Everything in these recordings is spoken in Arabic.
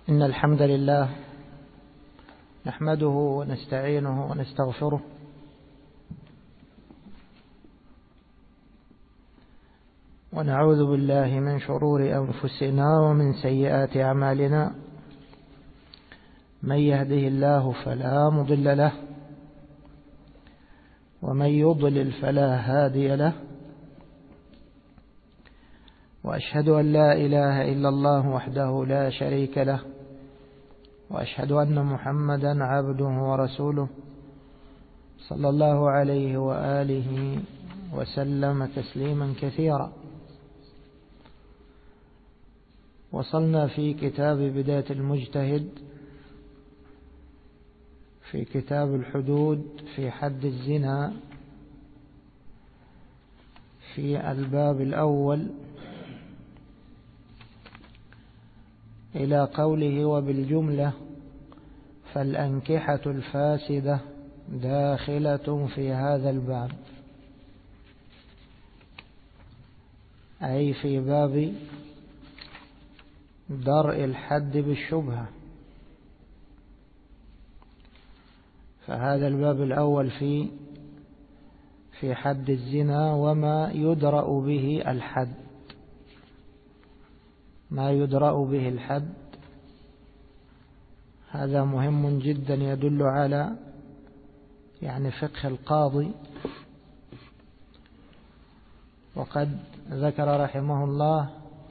إن الحمد لله نحمده ونستعينه ونستغفره ونعوذ بالله من شرور أنفسنا ومن سيئات أعمالنا. من يهده الله فلا مضل له ومن يضلل فلا هادي له، وأشهد أن لا إله إلا الله وحده لا شريك له، وأشهد أن محمدا عبده ورسوله صلى الله عليه وآله وسلم تسليما كثيرا. وصلنا في كتاب بداية المجتهد في كتاب الحدود في حد الزنا في الباب الأول إلى قوله: وبالجملة فالأنكحة الفاسدة داخلة في هذا الباب، أي في باب درء الحد بالشبهة. فهذا الباب الأول في حد الزنا وما يدرأ به الحد. ما يدرأ به الحد هذا مهم جدا، يدل على فقه القاضي. وقد ذكر رحمه الله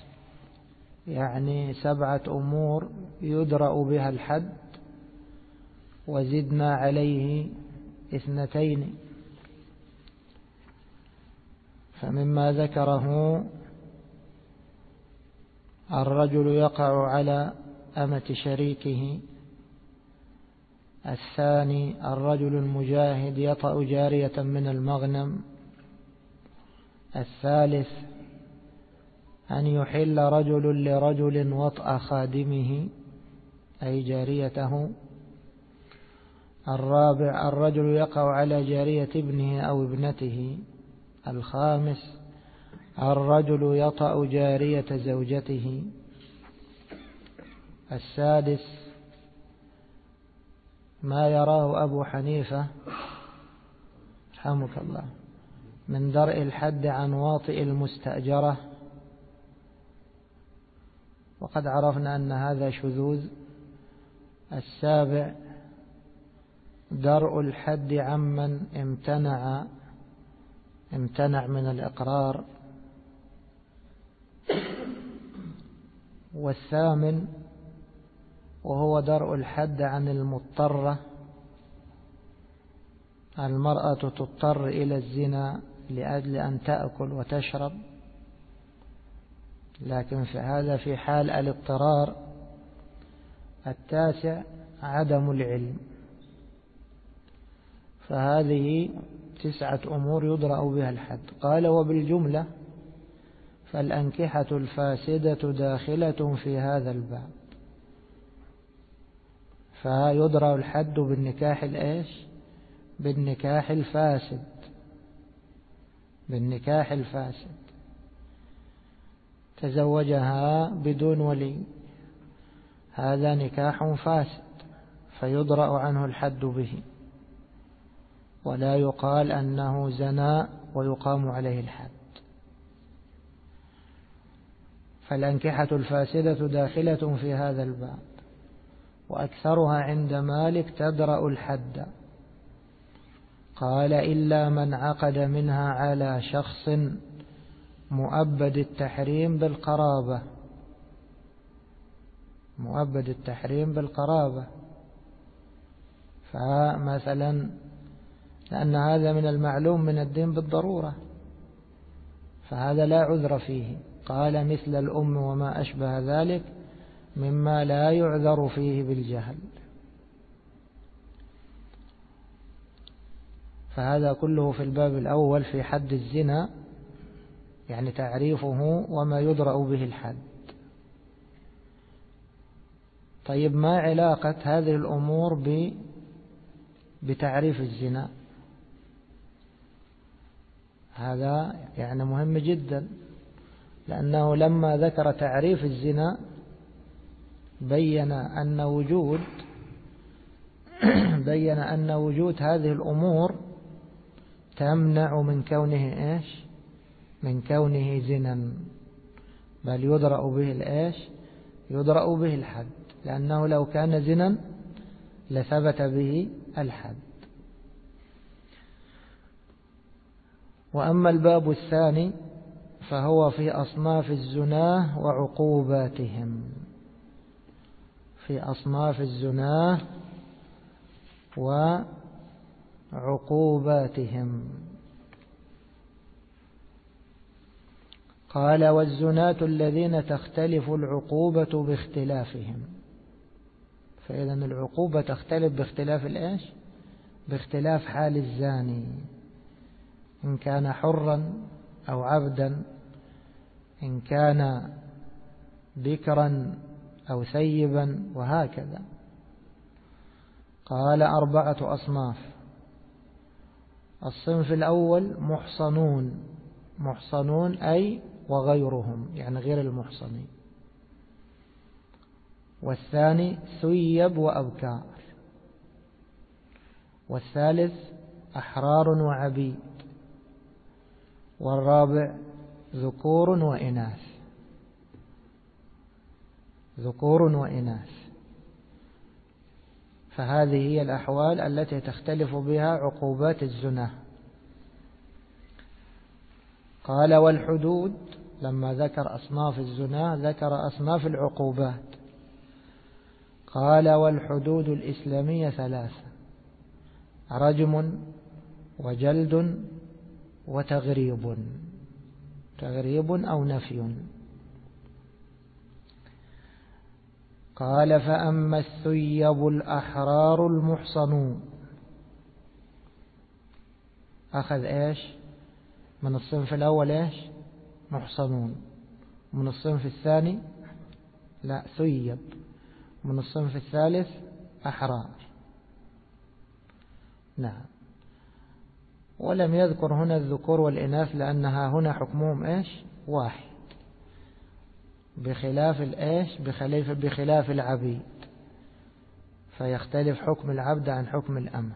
7 أمور يدرأ بها الحد، وزدنا عليه 2. فمما ذكره: الرجل يقع على أمة شريكه. الثاني: الرجل المجاهد يطأ جارية من المغنم. الثالث: أن يحل رجل لرجل وطأ خادمه أي جاريته. الرابع: الرجل يقع على جارية ابنه أو ابنته. الخامس: الرجل يطأ جارية زوجته. السادس: ما يراه أبو حنيفة رحمك الله من درء الحد عن واطئ المستأجرة، وقد عرفنا أن هذا شذوذ. السابع: درء الحد عمن امتنع من الإقرار. والثامن: وهو درء الحد عن المضطرة. المرأة تضطر إلى الزنا لأجل أن تأكل وتشرب، لكن في هذا في حال الاضطرار. التاسع: عدم العلم. فهذه 9 أمور يدرأ بها الحد. قال: وبالجملة فالأنكحة الفاسدة داخلة في هذا الباب. فيدرأ الحد بالنكاح بالنكاح الفاسد. بالنكاح الفاسد تزوجها بدون ولي، هذا نكاح فاسد، فيدرأ عنه الحد به، ولا يقال أنه زنا ويقام عليه الحد. فالأنكحة الفاسدة داخلة في هذا الباب، وأكثرها عند مالك تدرأ الحد. قال: إلا من عقد منها على شخص مؤبد التحريم بالقرابة. مؤبد التحريم بالقرابة، فمثلا لأن هذا من المعلوم من الدين بالضرورة، فهذا لا عذر فيه. قال: مثل الأم وما أشبه ذلك مما لا يعذر فيه بالجهل. فهذا كله في الباب الأول في حد الزنا، تعريفه وما يدرأ به الحد. طيب، ما علاقة هذه الأمور بتعريف الزنا؟ هذا مهم جدا، لأنه لما ذكر تعريف الزنا بين أن وجود هذه الأمور تمنع من كونه إيش؟ من كونه زنا، بل يدرأ به الإيش؟ يدرأ به الحد، لأنه لو كان زنا لثبت به الحد. وأما الباب الثاني فهو في أصناف الزناه وعقوباتهم، في أصناف الزناه وعقوباتهم. قال: والزناة الذين تختلف العقوبة باختلافهم. فإذا العقوبة تختلف باختلاف الإيش؟ باختلاف حال الزاني، إن كان حرا أو عبدا، إن كان بكرا أو ثيبا، وهكذا. قال: 4 أصناف. الصنف الأول محصنون أي وغيرهم، يعني غير المحصنين. والثاني ثيب وأبكار. والثالث أحرار وعبيد. والرابع ذكور وإناث. فهذه هي الأحوال التي تختلف بها عقوبات الزنا. قال: والحدود، لما ذكر أصناف الزنا ذكر أصناف العقوبات. قال: والحدود الإسلامية 3: رجم وجلد وتغريب أو نفي. قال: فأما الثيب الأحرار المحصنون، أخذ إيش؟ من الصنف الأول إيش؟ محصنون. من الصنف الثاني لا ثيب. من الصنف الثالث أحرار. نعم. ولم يذكر هنا الذكور والإناث لأنها هنا حكمهم إيش؟ واحد، بخلاف الإيش؟ بخلاف العبيد، فيختلف حكم العبد عن حكم الأمة.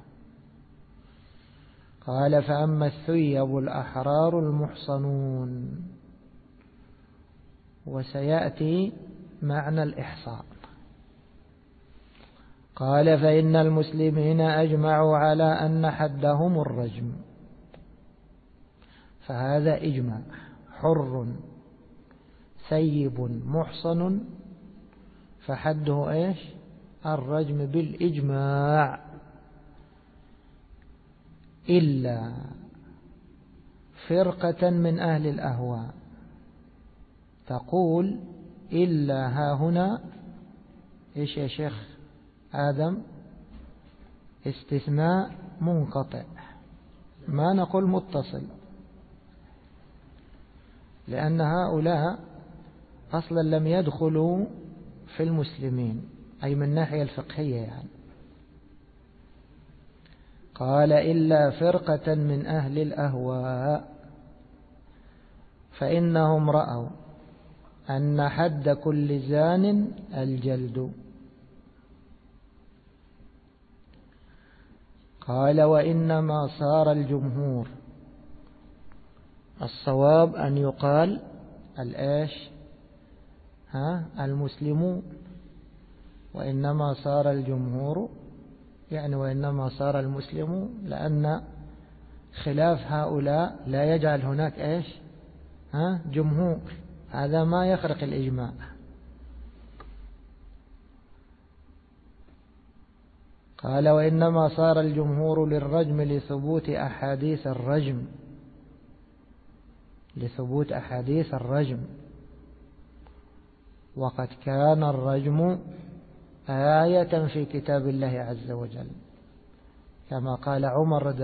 قال: فأما الثيب الأحرار المحصنون. وسيأتي معنى الإحصان. قال: فإن المسلمين أجمعوا على أن حدهم الرجم. فهذا إجماع، حر ثيب محصن فحده إيش؟ الرجم بالإجماع، إلا فرقة من أهل الأهواء تقول إلا ها هنا إيش يا شيخ آدم؟ استثناء منقطع، ما نقول متصل، لأن هؤلاء أصلا لم يدخلوا في المسلمين، أي من الناحية الفقهية يعني. قال: إلا فرقة من أهل الأهواء فإنهم رأوا أن حد كل زان الجلد. قال: وإنما صار الجمهور، الصواب أن يقال الإيش؟ المسلمون. وإنما صار الجمهور يعني وإنما صار المسلمون، لأن خلاف هؤلاء لا يجعل هناك إيش؟ جمهور، هذا ما يخرق الإجماع. قال: وإنما صار الجمهور للرجم لثبوت أحاديث الرجم، وقد كان الرجم آية في كتاب الله عز وجل، كما قال عمر رضي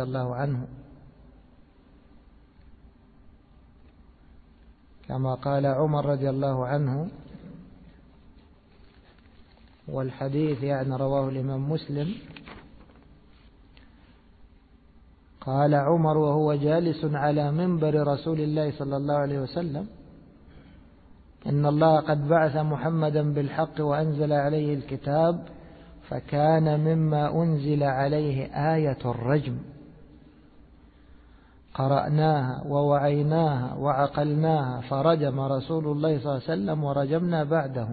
الله عنه، والحديث يعني رواه الإمام مسلم. قال عمر وهو جالس على منبر رسول الله صلى الله عليه وسلم: إن الله قد بعث محمدا بالحق وأنزل عليه الكتاب فكان مما أنزل عليه آية الرجم قرأناها ووعيناها وعقلناها فرجم رسول الله صلى الله عليه وسلم ورجمنا بعده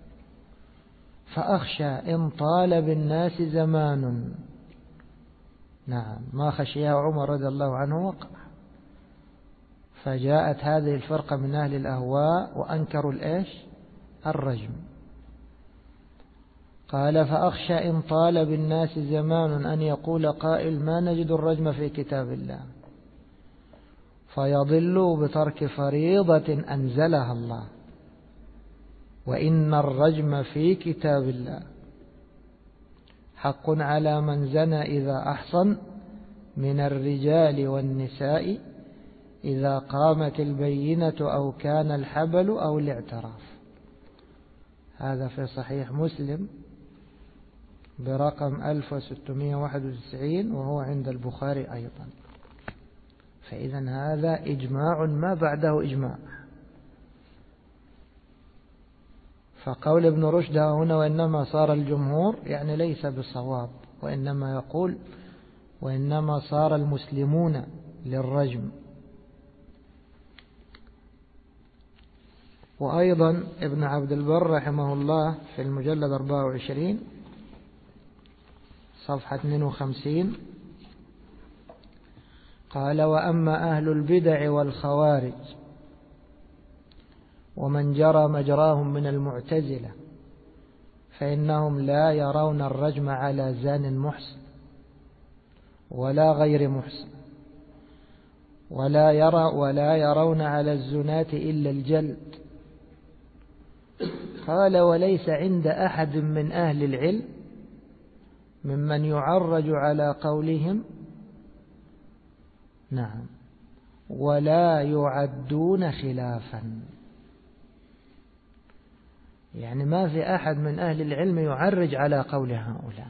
فأخشى إن طال بالناس زمان. نعم، ما خشيه عمر رضي الله عنه وقع. فجاءت هذه الفرقة من أهل الأهواء وأنكروا الرجم. قال فأخشى إن طال بالناس زمان أن يقول قائل ما نجد الرجم في كتاب الله فيضلوا بترك فريضة أنزلها الله، وإن الرجم في كتاب الله حق على من زنى إذا أحصن من الرجال والنساء إذا قامت البينة أو كان الحبل أو الاعتراف. هذا في صحيح مسلم برقم 1691 وهو عند البخاري أيضا. فإذا هذا إجماع ما بعده إجماع. فقول ابن رشد هنا وإنما صار الجمهور يعني ليس بصواب، وإنما يقول وإنما صار المسلمون للرجم. وأيضا ابن عبد البر رحمه الله في المجلد 24 صفحة 52 قال وأما أهل البدع والخوارج ومن جرى مجراهم من المعتزلة فإنهم لا يرون الرجم على زان محسن ولا غير محسن ولا يرون على الزناة إلا الجلد. قال وليس عند أحد من أهل العلم ممن يعرج على قولهم نعم ولا يعدون خلافا. يعني ما في أحد من أهل العلم يعرج على قول هؤلاء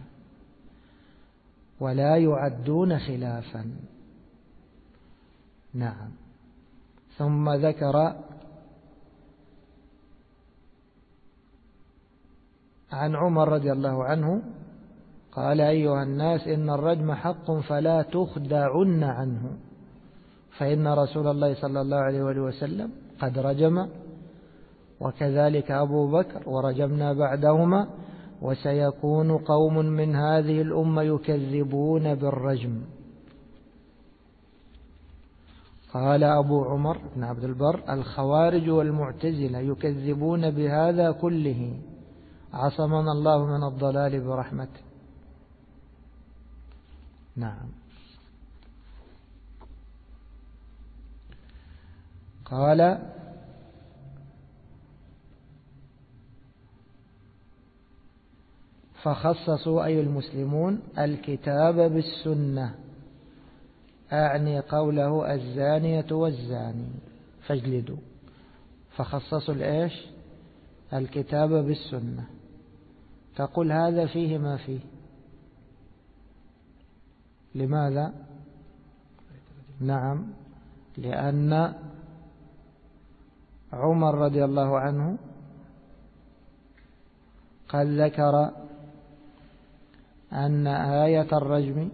ولا يعدون خلافا. نعم. ثم ذكر عن عمر رضي الله عنه قال أيها الناس إن الرجم حق فلا تخدعن عنه فإن رسول الله صلى الله عليه وسلم قد رجم وكذلك أبو بكر ورجمنا بعدهما وسيكون قوم من هذه الأمة يكذبون بالرجم. قال أبو عمر بن عبد البر الخوارج والمعتزلة يكذبون بهذا كله عصمنا الله من الضلال برحمته. نعم. قال فخصصوا أي المسلمون الكتاب بالسنة، أعني قوله الزانية والزاني فاجلدوا. فخصصوا الكتاب بالسنة. تقول هذا فيه ما فيه. لماذا؟ نعم، لأن عمر رضي الله عنه قد ذكر أن آية الرجم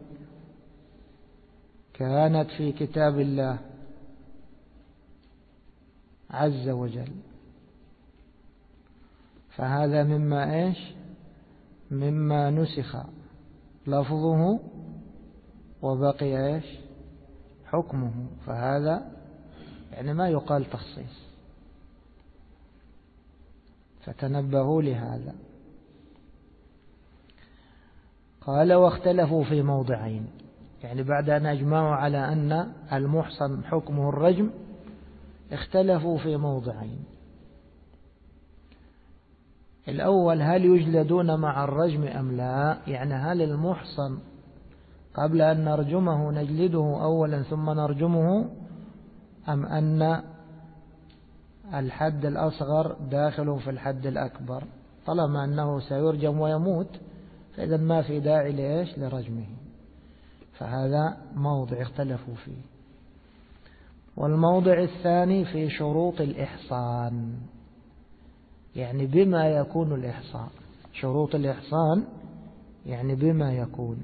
كانت في كتاب الله عز وجل، فهذا مما نسخ لفظه وبقي حكمه، فهذا يعني ما يقال تخصيص. فتنبهوا لهذا. قال واختلفوا في موضعين، يعني بعد أن أجمعوا على أن المحصن حكمه الرجم اختلفوا في موضعين. الأول هل يجلدون مع الرجم أم لا؟ يعني هل المحصن قبل أن نرجمه نجلده أولا ثم نرجمه، أم أن الحد الأصغر داخل في الحد الأكبر؟ طالما أنه سيرجم ويموت فإذا ما في داعي لرجمه. فهذا موضع اختلفوا فيه. والموضع الثاني في شروط الإحصان. يعني بما يكون الإحصان، شروط الإحصان يعني بما يكون.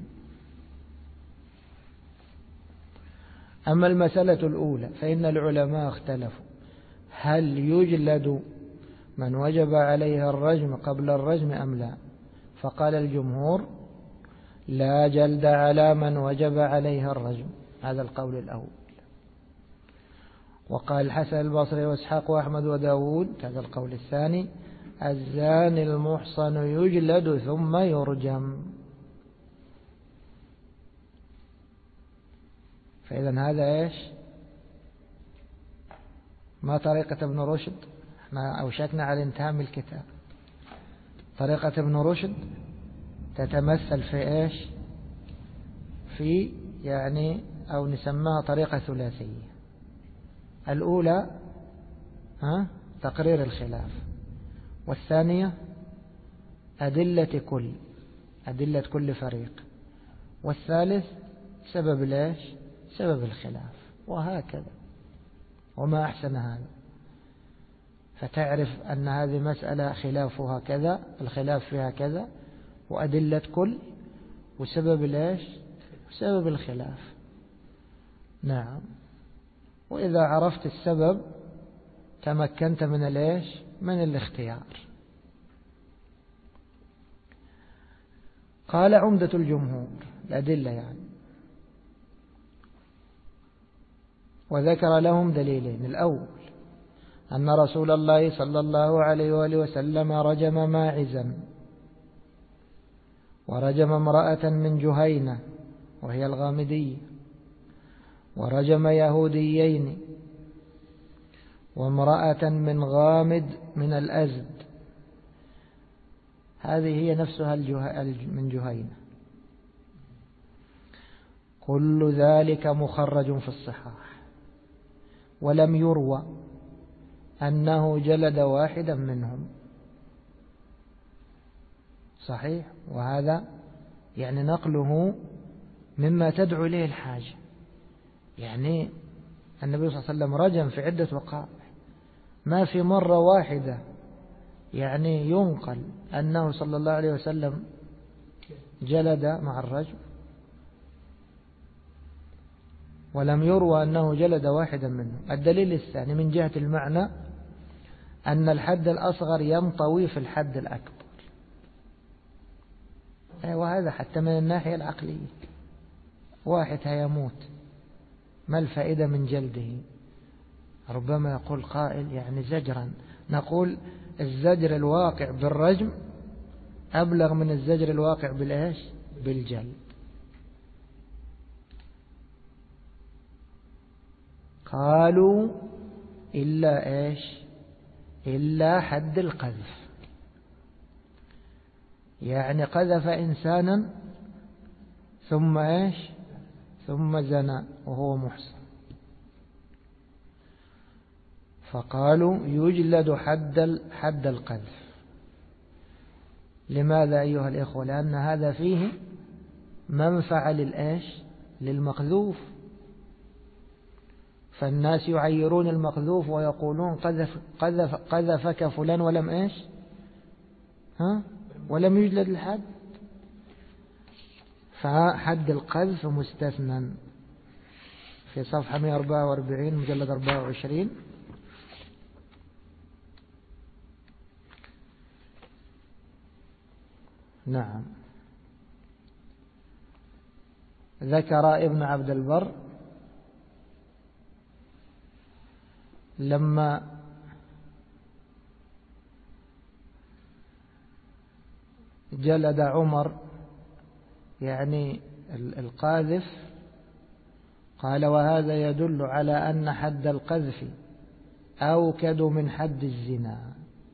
أما المسألة الأولى فإن العلماء اختلفوا هل يجلد من وجب عليه الرجم قبل الرجم أم لا؟ فقال الجمهور لا جلد على من وجب عليه الرجم، هذا القول الأول. وقال الحسن البصري واسحاق وأحمد وداود، هذا القول الثاني، الزاني المحصن يجلد ثم يرجم. فإذا هذا إيش؟ ما طريقة ابن رشد؟ احنا أوشكنا على انتهاء من الكتاب. طريقة ابن رشد تتمثل في إيش؟ في يعني أو نسمىها طريقة ثلاثية. الأولى تقرير الخلاف، والثانية أدلة كل فريق، والثالث سبب ليش؟ سبب الخلاف، وهكذا. وما أحسن هذا، فتعرف أن هذه مسألة خلافها كذا، الخلاف فيها كذا، وأدلة كل، وسبب ليش؟ سبب الخلاف. نعم. وإذا عرفت السبب تمكنت من ليش؟ من الاختيار. قال عمدة الجمهور الأدلة يعني، وذكر لهم دليلين. الأول أن رسول الله صلى الله عليه وآله وسلم رجم ماعزا، ورجم امرأة من جهينة وهي الغامدية، ورجم يهوديين، وامرأة من غامد من الأزد، هذه هي نفسها من جهينة. كل ذلك مخرج في الصحاح، ولم يروى أنه جلد واحدا منهم. صحيح، وهذا يعني نقله مما تدعو إليه الحاجة. يعني النبي صلى الله عليه وسلم رجم في عدة وقائع، ما في مرة واحدة يعني ينقل أنه صلى الله عليه وسلم جلد مع الرجم، ولم يروى أنه جلد واحدا منهم. الدليل الثاني من جهة المعنى أن الحد الأصغر ينطوي في الحد الأكبر، وهذا حتى من الناحية العقلية. واحد هيموت، ما الفائدة من جلده؟ ربما يقول قائل يعني زجرا، نقول الزجر الواقع بالرجم أبلغ من الزجر الواقع بالإيش؟ بالجلد. قالوا إلا إيش؟ إلا حد القذف، يعني قذف إنسانا ثم إيش؟ ثم زنى وهو محصن، فقالوا يجلد حد القذف. لماذا أيها الإخوة؟ لأن هذا فيه منفعة للإيش؟ للمقذوف. فالناس يعيرون المقذوف ويقولون قذفك فلان ولم إيش؟ ولم يجلد الحد. فحد القذف مستثنى في صفحة 144 مجلد 24. نعم. ذكر ابن عبد البر لما جلد عمر يعني القاذف، قال وهذا يدل على أن حد القذف أوكد من حد الزنا.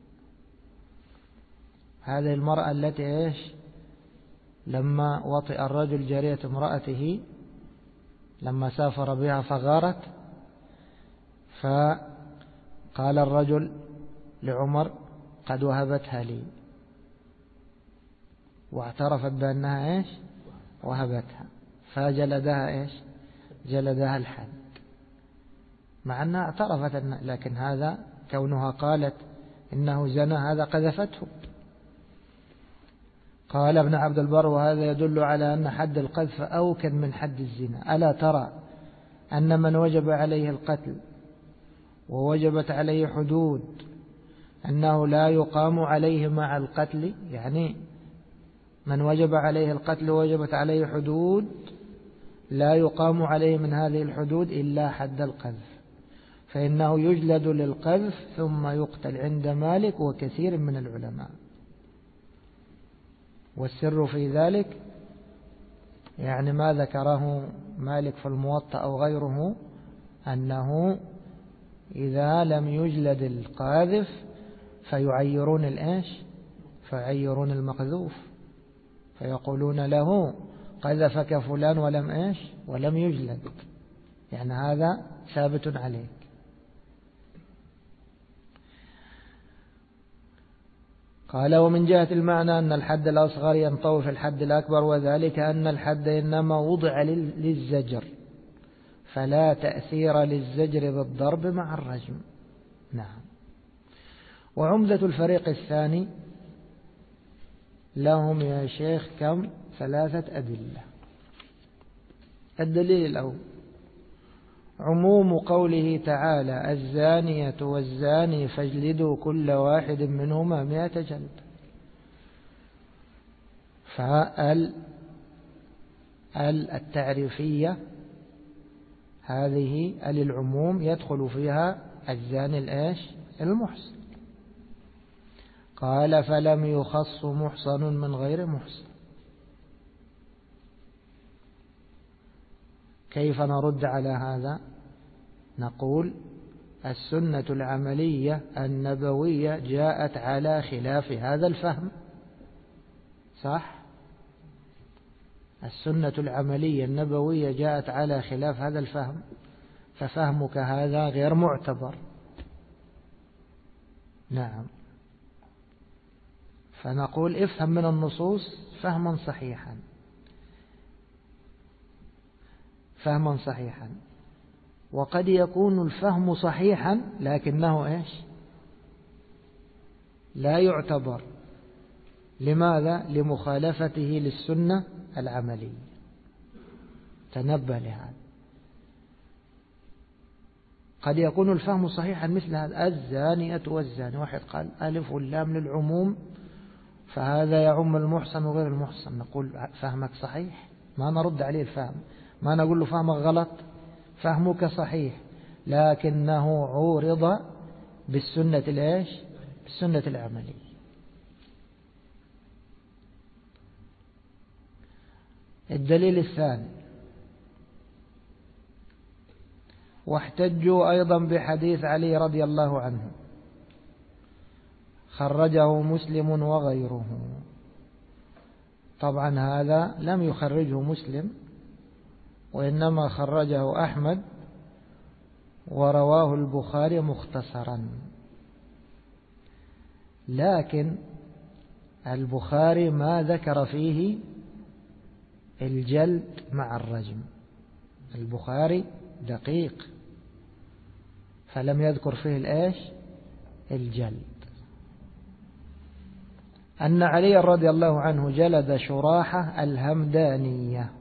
هذه المرأة التي إيش؟ لما وطئ الرجل جارية امرأته لما سافر بها فغارت، فقال الرجل لعمر قد وهبتها لي، واعترفت بأنها إيش؟ وهبتها، فجلدها إيش؟ جلدها الحد، مع أنها اعترفت، لكن هذا كونها قالت إنه زنى هذا قذفته. قال ابن عبد البر: وهذا يدل على أن حد القذف أوكد من حد الزنا. ألا ترى أن من وجب عليه القتل ووجبت عليه حدود أنه لا يقام عليه مع القتل، يعني من وجب عليه القتل ووجبت عليه حدود لا يقام عليه من هذه الحدود إلا حد القذف، فإنه يجلد للقذف ثم يقتل عند مالك وكثير من العلماء. والسر في ذلك يعني ما ذكره مالك في الموطأ أو غيره، أنه إذا لم يجلد القاذف فيعيرون فيعيرون المقذوف، فيقولون له قذفك فلان ولم يجلد، يعني هذا ثابت عليك. قال: ومن جهة المعنى أن الحد الأصغر ينطوي في الحد الأكبر، وذلك أن الحد إنما وضع للزجر، فلا تأثير للزجر بالضرب مع الرجم. نعم. وعمدة الفريق الثاني لهم يا شيخ كم؟ 3 أدلة. الدليل الأول: عموم قوله تعالى: الزانية والزاني فاجلدوا كل واحد منهما 100 جلد. التعريفية هذه العموم يدخل فيها الزاني المحصن. قال: فلم يخص محصن من غير محصن. كيف نرد على هذا؟ نقول: السنة العملية النبوية جاءت على خلاف هذا الفهم. صح؟ السنة العملية النبوية جاءت على خلاف هذا الفهم، ففهمك هذا غير معتبر. نعم. فنقول: افهم من النصوص فهما صحيحا. وقد يكون الفهم صحيحا لكنه لا يعتبر. لماذا؟ لمخالفته للسنة العملية. تنبه لهذا. قد يكون الفهم صحيحا مثل هذا: الزانية والزاني، واحد قال ألف واللام للعموم فهذا يعم المحصن وغير المحصن، نقول: فهمك صحيح، ما نرد عليه الفهم، ما نقول له فهمك غلط، فهمك صحيح، لكنه عورض بالسنة بالسنة العملية. الدليل الثاني: واحتجوا أيضا بحديث علي رضي الله عنه خرجه مسلم وغيره. طبعا هذا لم يخرجه مسلم، وإنما خرجه أحمد ورواه البخاري مختصرا، لكن البخاري ما ذكر فيه الجلد مع الرجم. البخاري دقيق فلم يذكر فيه الجلد. أن علي رضي الله عنه جلد شراحة الهمدانية،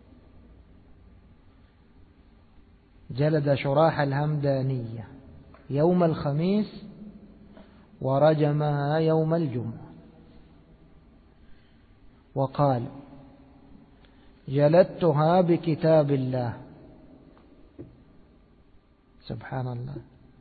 جلد شراح الهمدانية يوم الخميس ورجمها يوم الجمعة، وقال: جلدتها بكتاب الله. سبحان الله،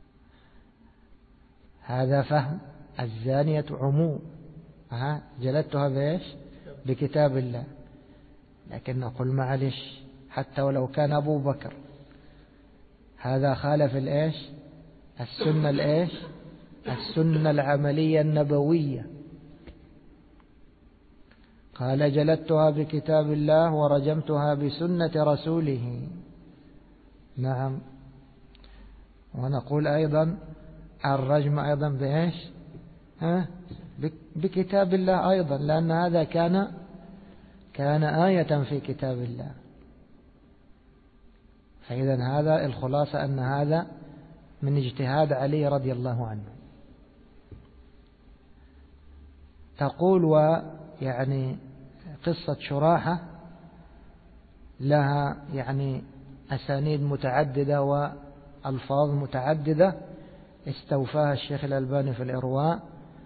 هذا فهم الزانية عموم. جلدتها بكتاب الله. لكن نقول: معلش، حتى ولو كان أبو بكر هذا خالف السنة السنة العملية النبوية. قال: جلدتها بكتاب الله ورجمتها بسنة رسوله. نعم. ونقول أيضا: الرجم أيضا بكتاب الله أيضا، لأن هذا كان آية في كتاب الله. فإذا هذا الخلاصة أن هذا من اجتهاد علي رضي الله عنه. تقول ويعني قصة شراحة لها يعني أسانيد متعددة وألفاظ متعددة، استوفاها الشيخ الألباني في الإرواء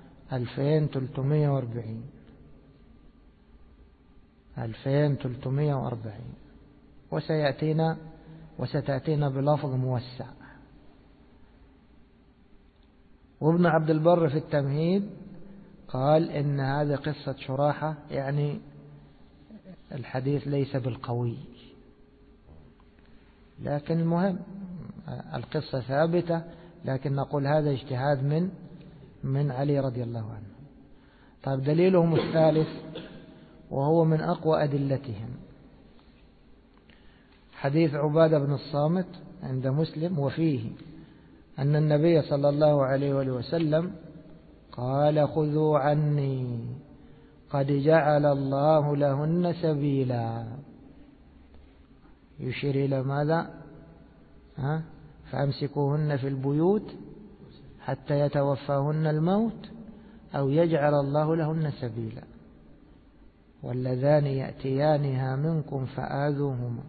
2340 وستأتينا بلفظ موسع. وابن عبد البر في التمهيد قال إن هذه قصة شراحة، يعني الحديث ليس بالقوي، لكن المهم القصة ثابتة، لكن نقول هذا اجتهاد من علي رضي الله عنه. طيب دليلهم الثالث وهو من أقوى أدلتهم حديث عبادة بن الصامت عند مسلم، وفيه أن النبي صلى الله عليه وآله وسلم قال: خذوا عني قد جعل الله لهن سبيلا. يشير إلى ماذا؟ فأمسكوهن في البيوت حتى يتوفاهن الموت أو يجعل الله لهن سبيلا، واللذان يأتيانها منكم فآذوهما،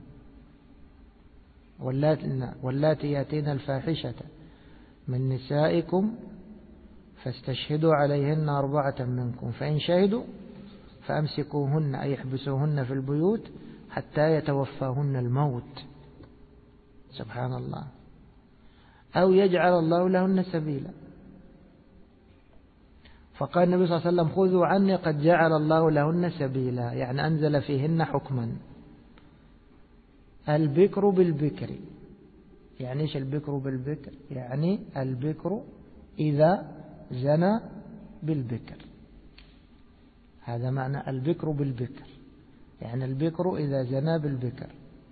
واللاتي يأتين الفاحشة من نسائكم فاستشهدوا عليهن 4 منكم، فإن شهدوا فأمسكوهن أي احبسوهن في البيوت حتى يتوفاهن الموت. سبحان الله. أو يجعل الله لهن سبيلا. فقال النبي صلى الله عليه وسلم: خذوا عني قد جعل الله لهن سبيلا، يعني أنزل فيهن حكما. البكر بالبكر، يعني إيش البكر بالبكر؟ يعني البكر إذا زنى بالبكر، هذا معنى البكر بالبكر، يعني البكر إذا زنى بالبكر.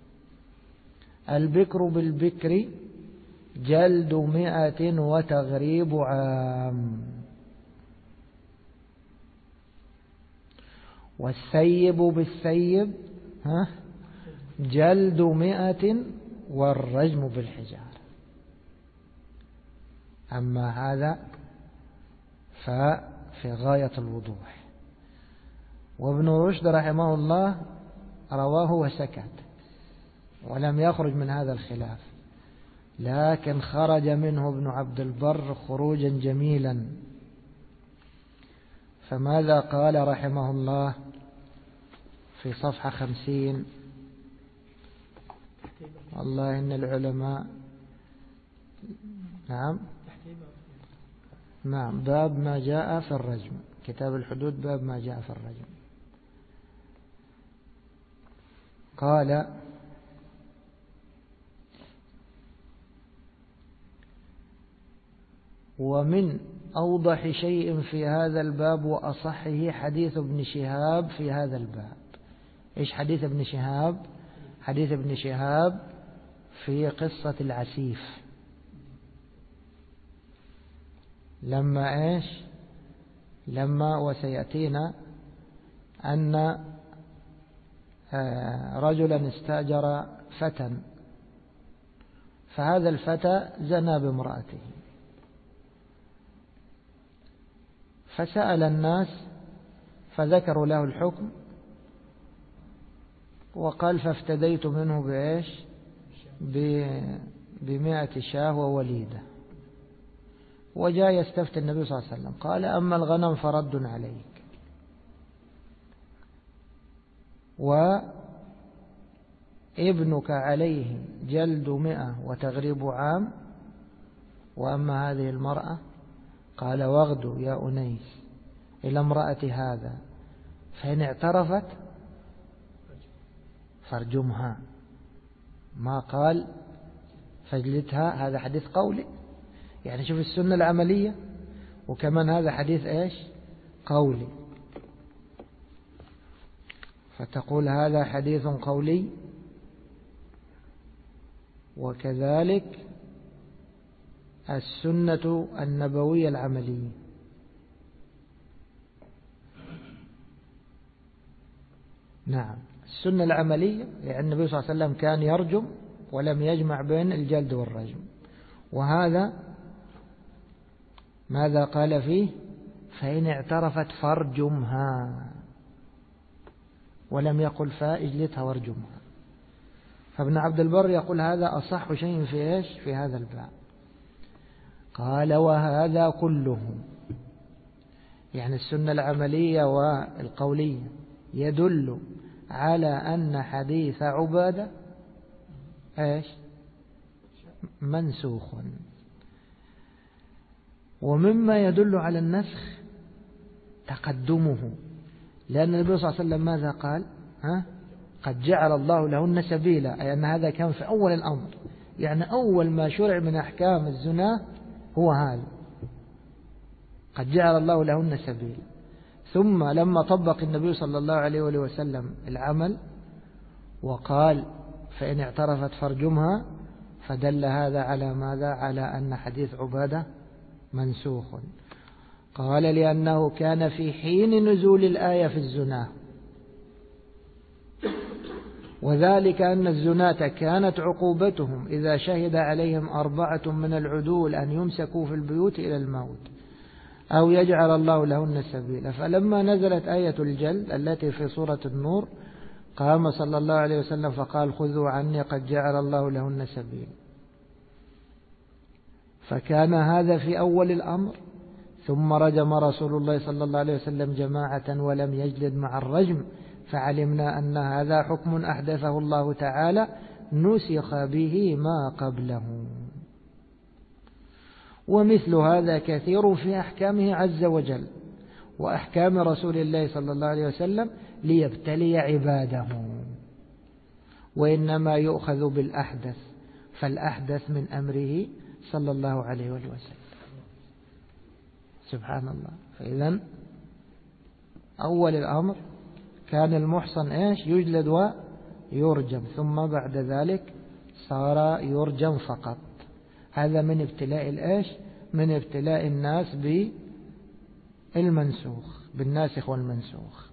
البكر بالبكر جلد 100 وتغريب عام. والثيب بالثيب جلد 100 والرجم بالحجارة. أما هذا ففي غاية الوضوح. وابن رشد رحمه الله رواه وسكت ولم يخرج من هذا الخلاف، لكن خرج منه ابن عبد البر خروجا جميلا. فماذا قال رحمه الله في صفحة 50؟ والله إن العلماء نعم باب ما جاء في الرجم، كتاب الحدود باب ما جاء في الرجم. قال: ومن أوضح شيء في هذا الباب وأصحه حديث ابن شهاب في هذا الباب. إيش حديث ابن شهاب؟ حديث ابن شهاب في قصة العسيف، لما وسيأتينا أن رجلا استأجر فتى، فهذا الفتى زنى بامرأته، فسأل الناس فذكروا له الحكم، وقال: فافتديت منه بإيش؟ 100 شاة ووليدة. وجاء يستفتي النبي صلى الله عليه وسلم، قال: أما الغنم فرد عليك، وابنك عليه جلد 100 وتغريب عام، وأما هذه المرأة، قال: واغدوا يا أنيس إلى امرأة هذا، فإن اعترفت فارجمها. ما قال فاجلدها، هذا حديث قولي، يعني شوف السنة العملية، وكمان هذا حديث إيش؟ قولي. فتقول هذا حديث قولي، وكذلك السنة النبوية العملية. نعم، السنة العملية، يعني النبي صلى الله عليه وسلم كان يرجم ولم يجمع بين الجلد والرجم. وهذا ماذا قال فيه؟ فإن اعترفت فارجمها، ولم يقل فاجلدها وارجمها. فابن عبد البر يقول هذا أصح شيء في إيش في هذا الباب. قال وهذا كله، يعني السنة العملية والقولية، يدل على أن حديث عبادة إيش منسوخ. ومما يدل على النسخ تقدمه، لأن النبي صلى الله عليه وسلم ماذا قال؟ قد جعل الله لهن سبيلا، أي أن هذا كان في أول الأمر، يعني أول ما شرع من أحكام الزنا هو هذا، قد جعل الله لهن سبيلا. ثم لما طبق النبي صلى الله عليه وسلم العمل وقال فإن اعترفت فارجمها، فدل هذا على ماذا؟ على أن حديث عبادة منسوخ. قال لأنه كان في حين نزول الآية في الزنا، وذلك أن الزناة كانت عقوبتهم إذا شهد عليهم 4 من العدول أن يمسكوا في البيوت إلى الموت أو يجعل الله لهن سبيلا. فلما نزلت آية الجلد التي في سورة النور قام صلى الله عليه وسلم فقال خذوا عني قد جعل الله لهن سبيلا. فكان هذا في أول الأمر، ثم رجم رسول الله صلى الله عليه وسلم جماعة ولم يجلد مع الرجم، فعلمنا أن هذا حكم أحدثه الله تعالى نسخ به ما قبله. ومثل هذا كثير في أحكامه عز وجل وأحكام رسول الله صلى الله عليه وسلم ليبتلي عباده، وإنما يؤخذ بالأحدث، فالأحدث من أمره صلى الله عليه وسلم. سبحان الله. فإذا أول الأمر كان المحصن إيش يجلد ويرجم، ثم بعد ذلك صار يرجم فقط. هذا من ابتلاء الإيش من ابتلاء الناس بالمنسوخ، بالناسخ والمنسوخ.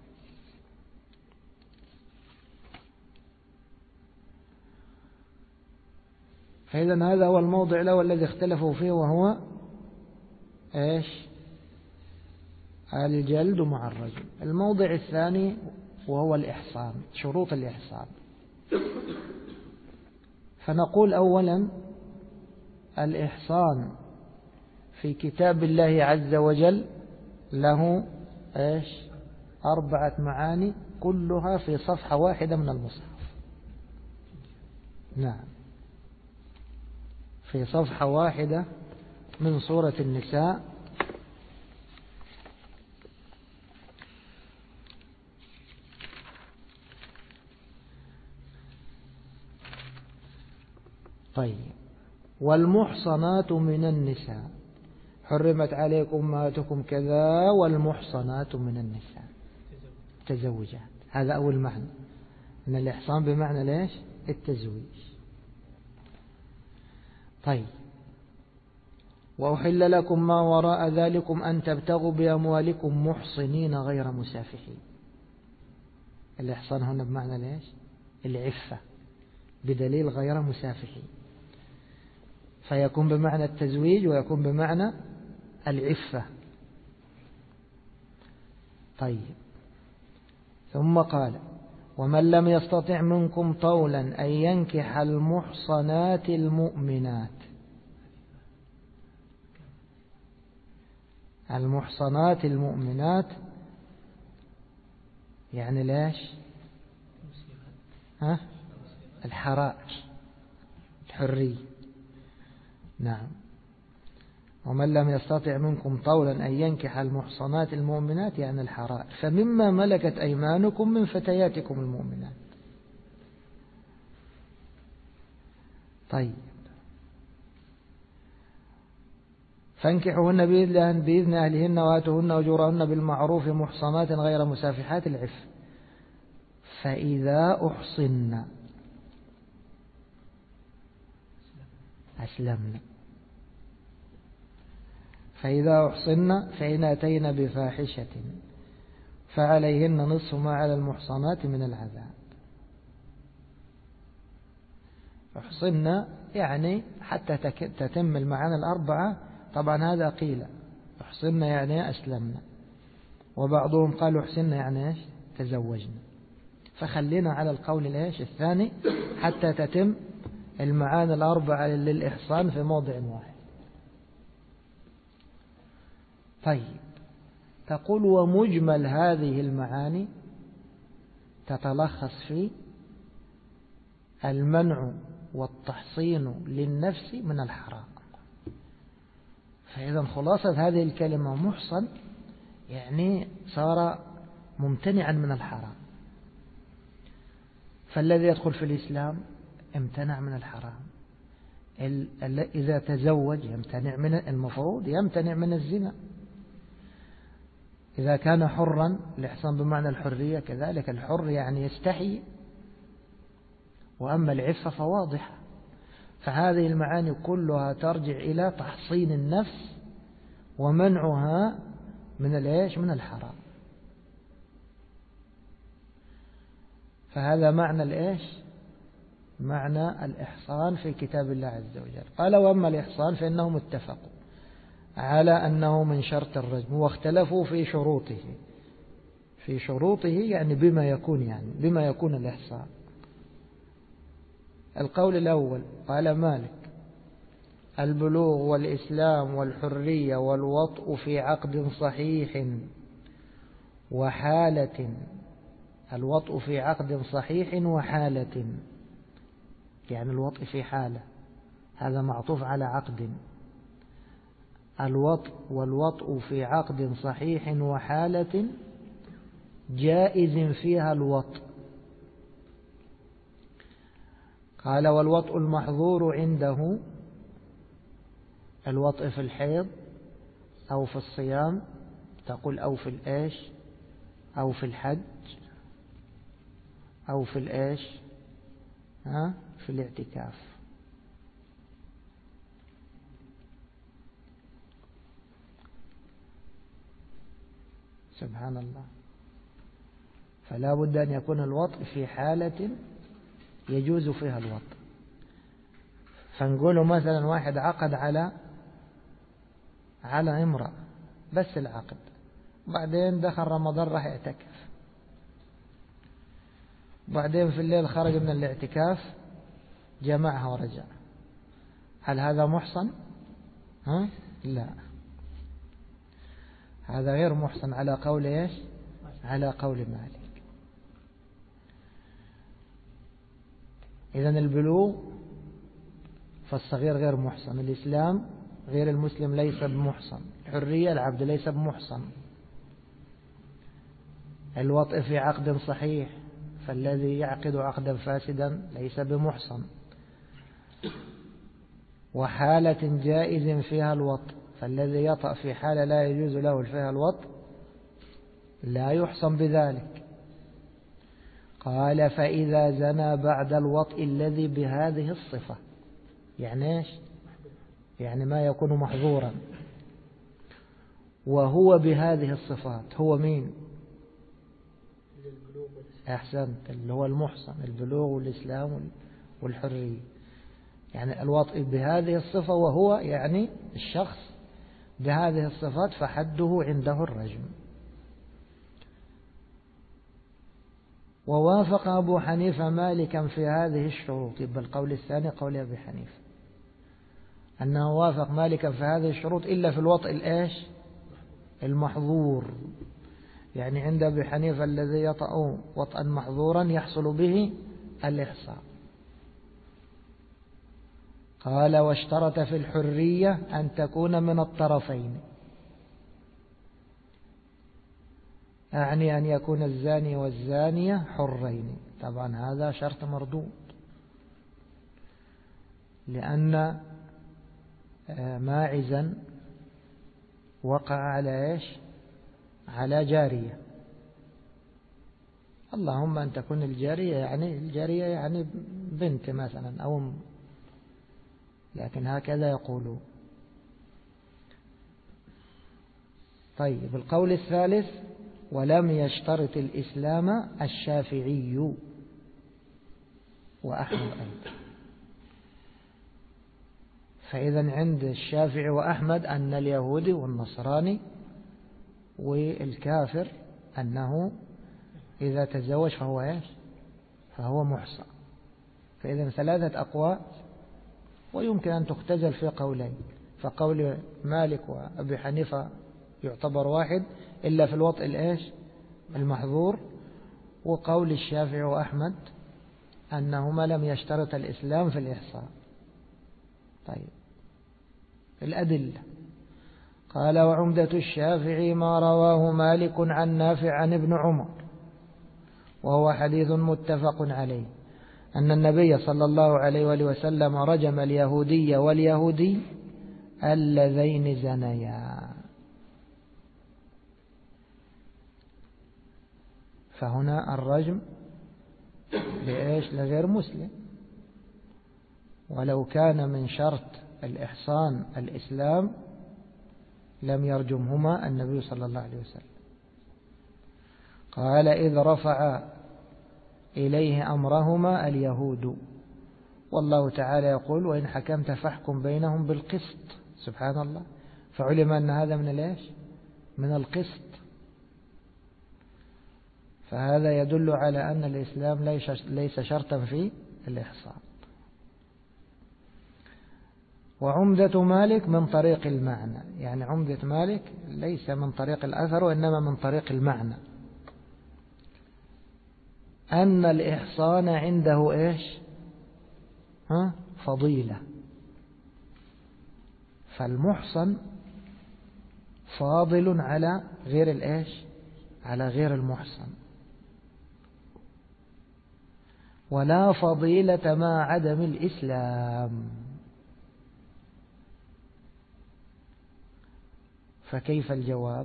فإذا هذا هو الموضع الأول الذي اختلفوا فيه، وهو إيش الجلد مع الرجل. الموضع الثاني وهو الإحصان، شروط الإحصان. فنقول أولا الإحصان في كتاب الله عز وجل له إيش 4 معاني كلها في صفحة واحدة من المصحف. نعم، في صفحة واحدة من سورة النساء. طيب، والمحصنات من النساء حرمت عليكم أمهاتكم كذا، والمحصنات من النساء تزوجات. هذا أول معنى، أن الإحصان بمعنى ليش التزويج. طيب، وأحل لكم ما وراء ذلكم أن تبتغوا بأموالكم محصنين غير مسافحين. الإحصان هنا بمعنى ليش العفة، بدليل غير مسافحين، فيكون بمعنى التزويج ويكون بمعنى العفة. طيب، ثم قال ومن لم يستطع منكم طولا أن ينكح المحصنات المؤمنات. المحصنات المؤمنات يعني ليش الحرائر، الحرية. نعم، ومن لم يستطع منكم طولا أن ينكح المحصنات المؤمنات يعني الحرائر، فمما ملكت أيمانكم من فتياتكم المؤمنات. طيب، فانكحوهن بإذن أهلهن وآتوهن أجورهن بالمعروف محصنات غير مسافحات العفة. فإذا أحصن أسلمنا. فإذا أحصن فإن أتين بفاحشة فعليهن نصف ما على المحصنات من العذاب. أحصن يعني حتى تتم المعاني 4. طبعا هذا قيل أحصن يعني أسلمنا، وبعضهم قالوا احسننا يعني ايش تزوجنا. فخلينا على القول الايش الثاني حتى تتم المعاني الأربعة للإحصان في موضع واحد. طيب، تقول ومجمل هذه المعاني تتلخص في المنع والتحصين للنفس من الحرام. فإذا خلاصة هذه الكلمة محصن يعني صار ممتنعا من الحرام. فالذي يدخل في الإسلام امتنع من الحرام. إذا تزوج يمتنع من المفروض يمتنع من الزنا. إذا كان حرا، الإحصان بمعنى الحرية كذلك، الحر يعني يستحي، وأما العفة فواضحة. فهذه المعاني كلها ترجع إلى تحصين النفس ومنعها من الإيش من الحرام. فهذا معنى الإيش معنى الإحصان في كتاب الله عز وجل. قال وأما الإحصان فإنهم اتفقوا على أنه من شرط الرجم، واختلفوا في شروطه. في شروطه يعني بما يكون الإحصان. القول الأول قال مالك البلوغ والإسلام والحرية والوطء في عقد صحيح وحالة. الوطء في عقد صحيح وحالة، يعني الوطء في حالة، هذا معطوف على عقد. والوطء في عقد صحيح وحالة جائز فيها الوطء. قال والوطء المحظور عنده الوطء في الحيض أو في الصيام، تقول أو في الإيش أو في الحج أو في الإيش في الاعتكاف. سبحان الله. فلا بد أن يكون الوطء في حالة يجوز فيها الوطء. فنقول مثلا واحد عقد على امرأة بس العقد، بعدين دخل رمضان راح يعتكف، بعدين في الليل خرج من الاعتكاف جمعها ورجع، هل هذا محصن؟ لا، هذا غير محصن على قول ايش؟ على قول مالك. إذن البلوغ فالصغير غير محصن، الإسلام غير المسلم ليس بمحصن، الحرية العبد ليس بمحصن، الوطء في عقد صحيح فالذي يعقد عقدا فاسدا ليس بمحصن، وحالة جائز فيها الوطء فالذي يطأ في حالة لا يجوز له فيها الوطء لا يحصن بذلك. قال فإذا زنى بعد الوطء الذي بهذه الصفة، يعني ايش؟ يعني ما يكون محظورا وهو بهذه الصفات، هو مين؟ أحسنت، اللي هو المحصن، البلوغ والإسلام والحرية. يعني الوطء بهذه الصفة وهو يعني الشخص بهذه الصفات فحده عنده الرجم. ووافق أبو حنيفة مالكا في هذه الشروط. يبقى القول الثاني قول أبي حنيفة أنه وافق مالكا في هذه الشروط إلا في الوطء الإيش؟ المحظور. يعني عند أبي حنيفة الذي يطأ وطئا محظورا يحصل به الإحصاء. قال واشترط في الحرية أن تكون من الطرفين، أعني أن يكون الزاني والزانية حرين. طبعا هذا شرط مردود، لأن ماعزا وقع على إيش؟ على جارية. اللهم أن تكون الجارية يعني بنت مثلا أو لكن هكذا يقولون. طيب القول الثالث ولم يشترط الإسلام الشافعي وأحمد أيضا. فإذا عند الشافعي وأحمد أن اليهودي والنصراني والكافر أنه إذا تزوج فهو إيش؟ فهو محصن. فإذا 3 أقوال، ويمكن أن تختزل في قولين، فقول مالك وأبي حنيفة يعتبر واحد إلا في الوطء الإيش؟ المحظور، وقول الشافعي وأحمد أنهما لم يشترط الإسلام في الإحصان. طيب الأدلة. قال: وعمدة الشافعي ما رواه مالك عن نافع عن ابن عمر، وهو حديث متفق عليه، أن النبي صلى الله عليه وآله وسلم رجم اليهودي واليهودي اللذين زنيا. فهنا الرجم لإيش؟ لغير مسلم، ولو كان من شرط الإحصان الإسلام لم يرجمهما النبي صلى الله عليه وسلم. قال: إذ رفع إليه أمرهما اليهود، والله تعالى يقول: وإن حكمت فاحكم بينهم بالقسط. سبحان الله، فعلم أن هذا من الإيش؟ من القسط. فهذا يدل على أن الإسلام ليس شرطا في الإحصان. وعمدة مالك من طريق المعنى، يعني عمدة مالك ليس من طريق الأثر وإنما من طريق المعنى، أن الإحصان عنده إيش؟ فضيلة. فالمحصن فاضل على غير الإيش؟ على غير المحصن. ولا فضيلة مع عدم الإسلام. فكيف الجواب؟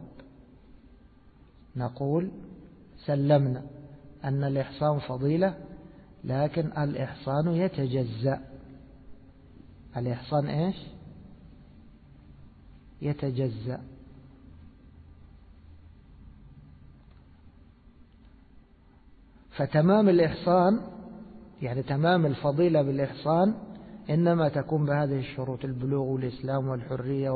نقول: سلمنا أن الإحصان فضيلة، لكن الإحصان يتجزأ. الإحصان إيش؟ يتجزأ. فتمام الإحصان، يعني تمام الفضيلة بالإحصان، إنما تكون بهذه الشروط: البلوغ والإسلام والحرية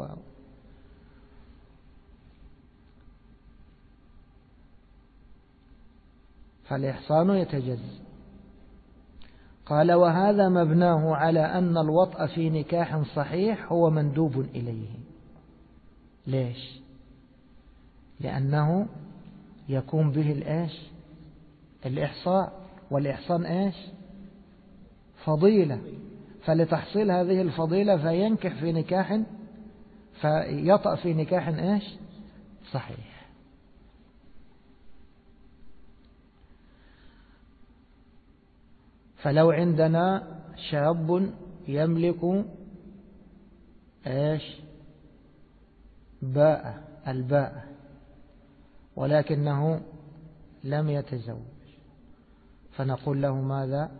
فالإحصان يتجزأ. قال: وهذا مبناه على أن الوطأ في نكاح صحيح هو مندوب إليه. ليش؟ لأنه يكون به الإيش؟ الإحصاء، والإحصان إيش؟ فضيلة. فلتحصيل هذه الفضيلة فينكح في نكاح، فيطأ في نكاح إيش؟ صحيح. فلو عندنا شاب يملك إيش؟ الباء، ولكنه لم يتزوج، فنقول له ماذا؟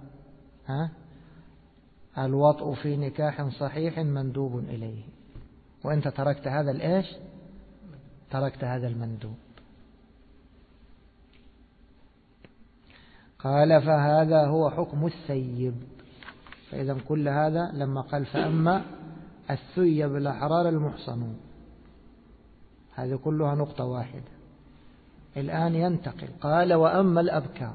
الوطء في نكاح صحيح مندوب إليه، وأنت تركت هذا الإيش؟ تركت هذا المندوب. قال: فهذا هو حكم الثيب. فإذا كل هذا لما قال: فأما الثيب الأحرار المحصنون، هذه كلها نقطة واحدة. الآن ينتقل. قال: وأما الأبكار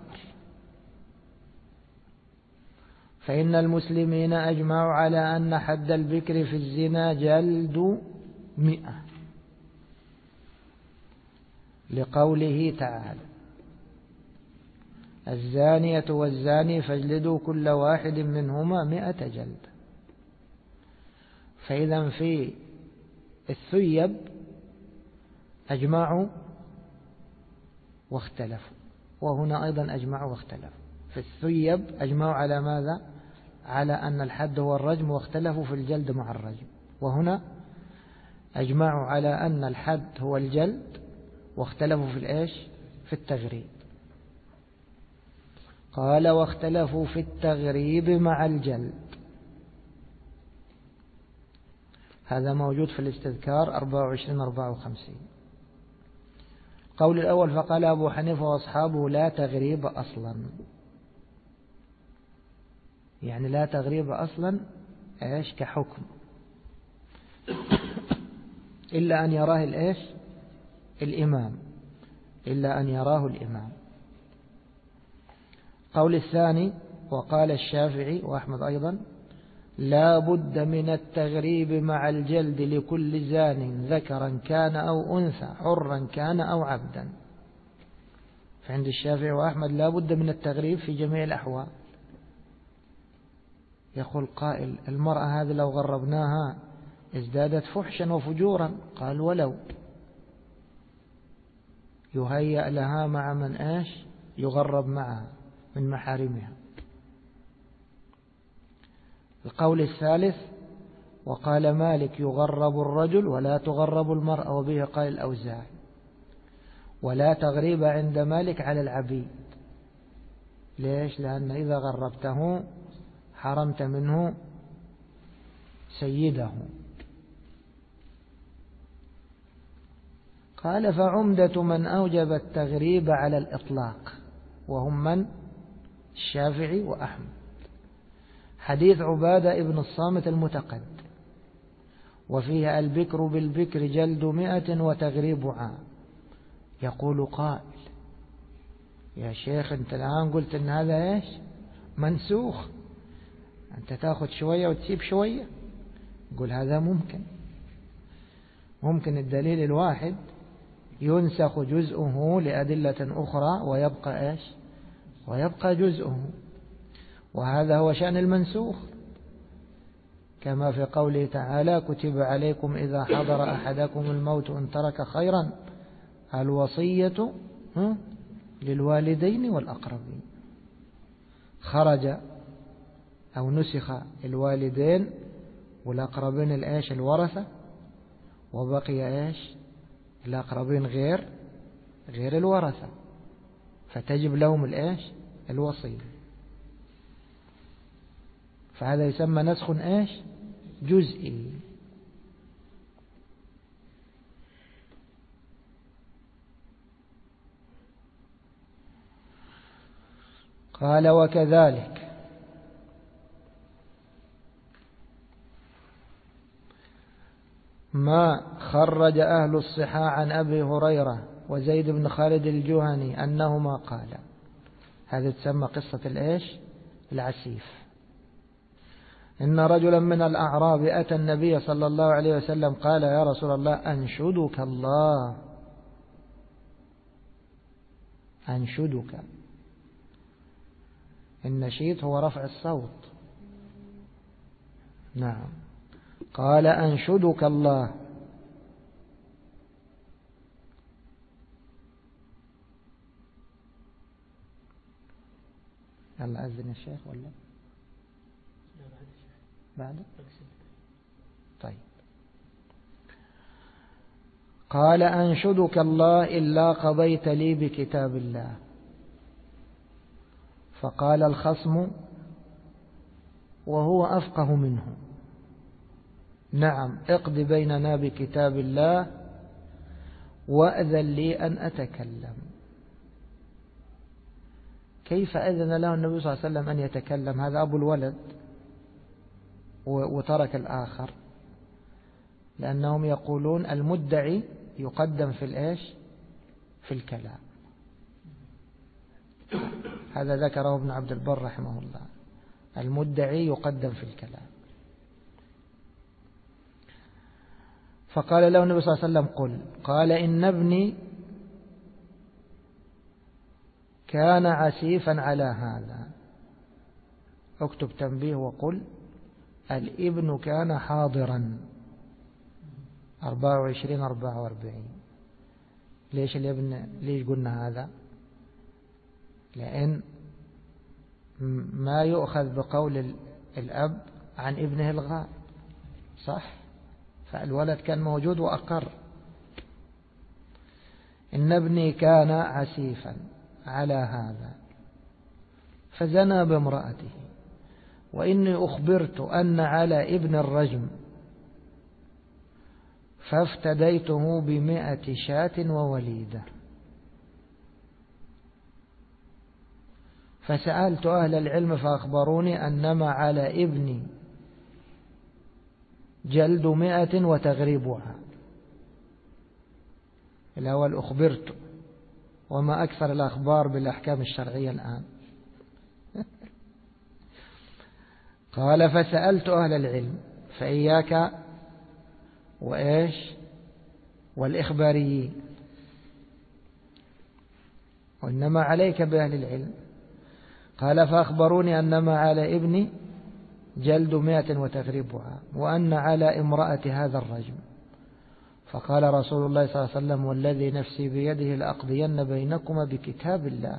فإن المسلمين أجمعوا على أن حد البكر في الزنا جلد 100، لقوله تعالى: الزانية والزاني فاجلدوا كل واحد منهما 100 جلدة. فإذا في الثيب أجمعوا واختلفوا، وهنا أيضا أجمعوا واختلفوا. في الثيب أجمعوا على ماذا؟ على أن الحد هو الرجم، واختلفوا في الجلد مع الرجم. وهنا أجمعوا على أن الحد هو الجلد، واختلفوا في الإيش؟ في التغريب. قال: واختلفوا في التغريب مع الجلد. هذا موجود في الاستذكار 24-54. قول الأول: فقال أبو حنيفة وأصحابه لا تغريب أصلا، يعني لا تغريب أصلا إيش؟ كحكم، إلا أن يراه الإيش؟ الإمام إلا أن يراه الإمام. قول الثاني وقال الشافعي وأحمد أيضا لا بد من التغريب مع الجلد لكل زان ذكرا كان أو أنثى حرا كان أو عبدا. فعند الشافعي وأحمد لا بد من التغريب في جميع الأحوال. يقول قائل المرأة هذه لو غربناها ازدادت فحشا وفجورا. قال ولو يهيأ لها مع من يغرب معها من محارمها. القول الثالث وقال مالك يغرب الرجل ولا تغرب المرأة، وبه قال الأوزاعي. ولا تغريب عند مالك على العبيد. ليش؟ لأن إذا غربته حرمت منه سيده. قال فعمدة من أوجب التغريب على الإطلاق وهم من؟ الشافعي وأحمد. حديث عبادة ابن الصامت المتقد وفيه البكر بالبكر جلد 100 وتغريب عام. يقول قائل يا شيخ أنت الآن قلت أن هذا منسوخ، أنت تأخذ شوية وتسيب شوية. يقول هذا ممكن الدليل الواحد ينسخ جزءه لأدلة أخرى ويبقى جزءه، وهذا هو شأن المنسوخ، كما في قوله تعالى كتب عليكم إذا حضر أحدكم الموت إن ترك خيرا الوصية للوالدين والأقربين. خرج أو نسخ الوالدين والأقربين الورثة، وبقي الأقربين غير الورثة، فتجب لهم الوصية. فهذا يسمى نسخ جزئي. قال وكذلك ما خرج أهل الصحاح عن أبي هريرة وزيد بن خالد الجهني أنهما قال. هذا تسمى قصة العسيف. إن رجلا من الأعراب أتى النبي صلى الله عليه وسلم قال يا رسول الله أنشدك الله. أنشدك، النشيد هو رفع الصوت. نعم. قال أنشدك الله. يلا أذن الشيخ ولا بعد؟ طيب. قال أنشدك الله إلا قضيت لي بكتاب الله. فقال الخصم وهو أفقه منه نعم اقض بيننا بكتاب الله وأذن لي أن أتكلم. كيف أذن له النبي صلى الله عليه وسلم أن يتكلم؟ هذا أبو الولد وترك الآخر، لأنهم يقولون المدعي يقدم في الكلام. هذا ذكره ابن عبد البر رحمه الله، المدعي يقدم في الكلام. فقال له النبي صلى الله عليه وسلم قل. قال إن ابني كان عسيفا على هذا. اكتب تنبيه وقل الابن كان حاضرا 24-44. ليش الابن؟ ليش قلنا هذا؟ لأن ما يؤخذ بقول الأب عن ابنه الغائب، صح؟ فالولد كان موجود وأقر. إن ابني كان عسيفا على هذا فزنى بامرأته، وإني أخبرت أن على ابن الرجم فافتديته ب100 شاة ووليدة. فسألت أهل العلم فأخبروني أنما على ابني جلد 100 وتغريبها. الأول أخبرت، وما أكثر الأخبار بالأحكام الشرعية الآن. قال فسألت أهل العلم، فإياك وإيش والإخباريين، وإنما عليك بأهل العلم. قال فأخبروني أن ما على ابني جلد 100 وتغريب عام، وأن على امرأة هذا الرجم. فقال رسول الله صلى الله عليه وسلم والذي نفسي بيده لأقضين بينكما بكتاب الله.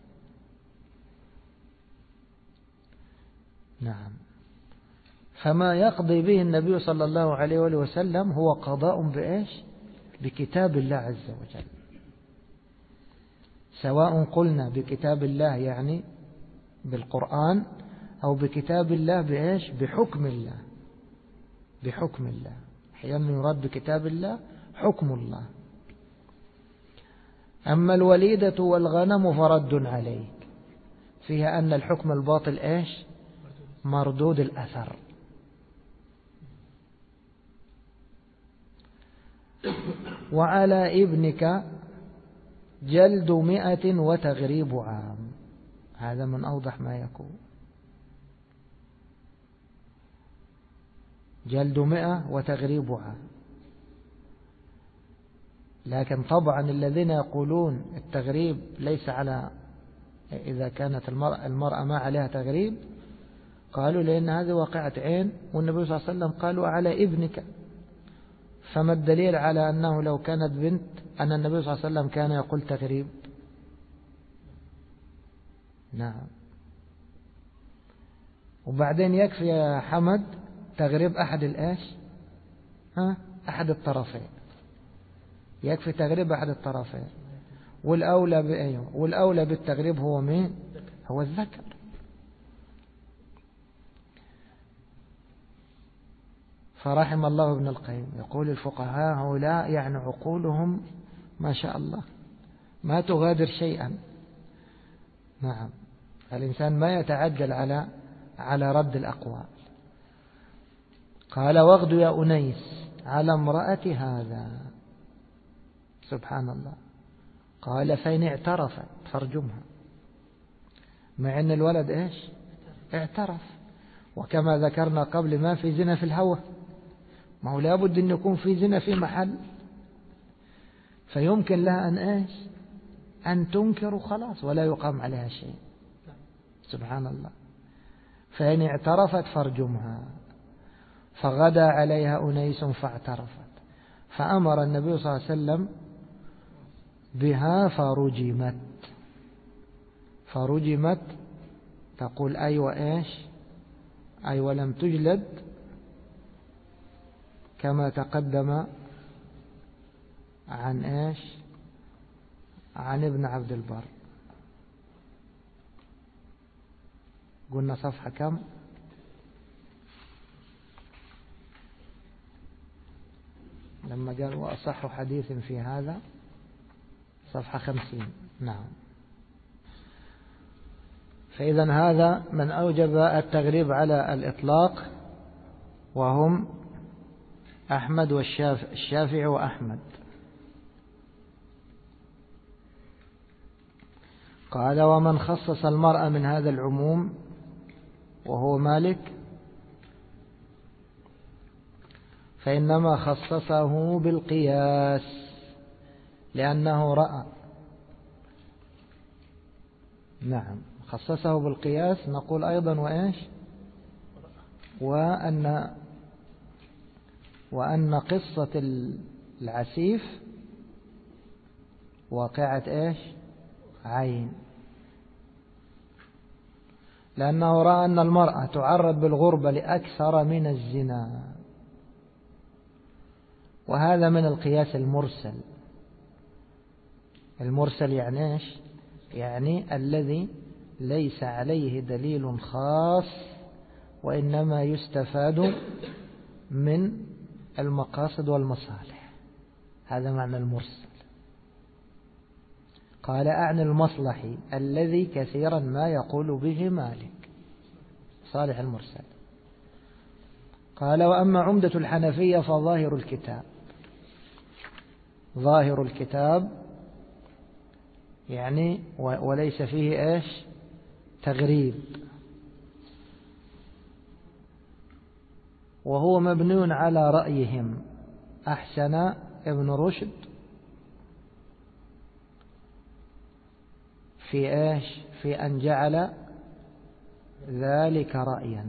نعم. فما يقضي به النبي صلى الله عليه وسلم هو قضاء بإيش؟ بكتاب الله عز وجل، سواء قلنا بكتاب الله يعني بالقرآن، أو بكتاب الله بإيش؟ بحكم الله. بحكم الله، أحيانا يراد بكتاب الله حكم الله. أما الوليدة والغنم فرد عليك، فيها أن الحكم الباطل إيش؟ مردود الأثر. وعلى ابنك جلد 100 وتغريب عام. هذا من أوضح ما يكون. جلد 100 وتغريب عام. لكن طبعا الذين يقولون التغريب ليس على، إذا كانت المرأة ما عليها تغريب، قالوا لأن هذه واقعة عين، والنبي صلى الله عليه وسلم قالوا على ابنك. فما الدليل على أنه لو كانت بنت أن النبي صلى الله عليه وسلم كان يقول تغريب؟ نعم. وبعدين يكفي يا حمد تغريب أحد الإيش؟ أحد الطرفين. يكفي تغريب أحد الطرفين. والأولى بأيه؟ والأولى بالتغريب هو مين؟ هو الذكر. فرحم الله ابن القيم، يقول الفقهاء هؤلاء يعني عقولهم ما شاء الله ما تغادر شيئا. نعم. الإنسان ما يتعجل على رد الأقوال. قال واغد يا أنيس على امرأة هذا. سبحان الله. قال فإن اعترفت فارجمها، مع أن الولد إيش؟ اعترف. وكما ذكرنا قبل ما في زنا في الهوى، ما هو لابد أن يكون في زنا في محل، فيمكن لها أن إيش؟ أن تنكر خلاص ولا يقام عليها شيء. سبحان الله. فإن اعترفت فارجمها. فغدا عليها أنيس فاعترفت، فأمر النبي صلى الله عليه وسلم بها فرجمت. فرجمت تقول أي وإيش؟ أي ولم تجلد، كما تقدم عن إيش؟ عن ابن عبد البر. قلنا صفحة كم؟ لما قال وأصح حديث في هذا صفحة 50. نعم. فإذا هذا من أوجب التغريب على الإطلاق، وهم أحمد والشافعي وأحمد. قال ومن خصص المرأة من هذا العموم وهو مالك، فإنما خصصه بالقياس لأنه رأى. نعم. خصصه بالقياس. نقول أيضا وإيش؟ وأن قصة العسيف واقعة إيش؟ عين، لأنه رأى أن المرأة تعرض بالغربة لأكثر من الزنا، وهذا من القياس المرسل. المرسل يعني إيش؟ يعني الذي ليس عليه دليل خاص، وإنما يستفاد من المقاصد والمصالح. هذا معنى المرسل. قال أعني المصلحي الذي كثيرا ما يقول به مالك، صالح المرسل. قال وأما عمدة الحنفية فظاهر الكتاب. ظاهر الكتاب يعني وليس فيه إيش تغريب، وهو مبني على رأيهم. أحسن ابن رشد في إيش في أن جعل ذلك رأيا،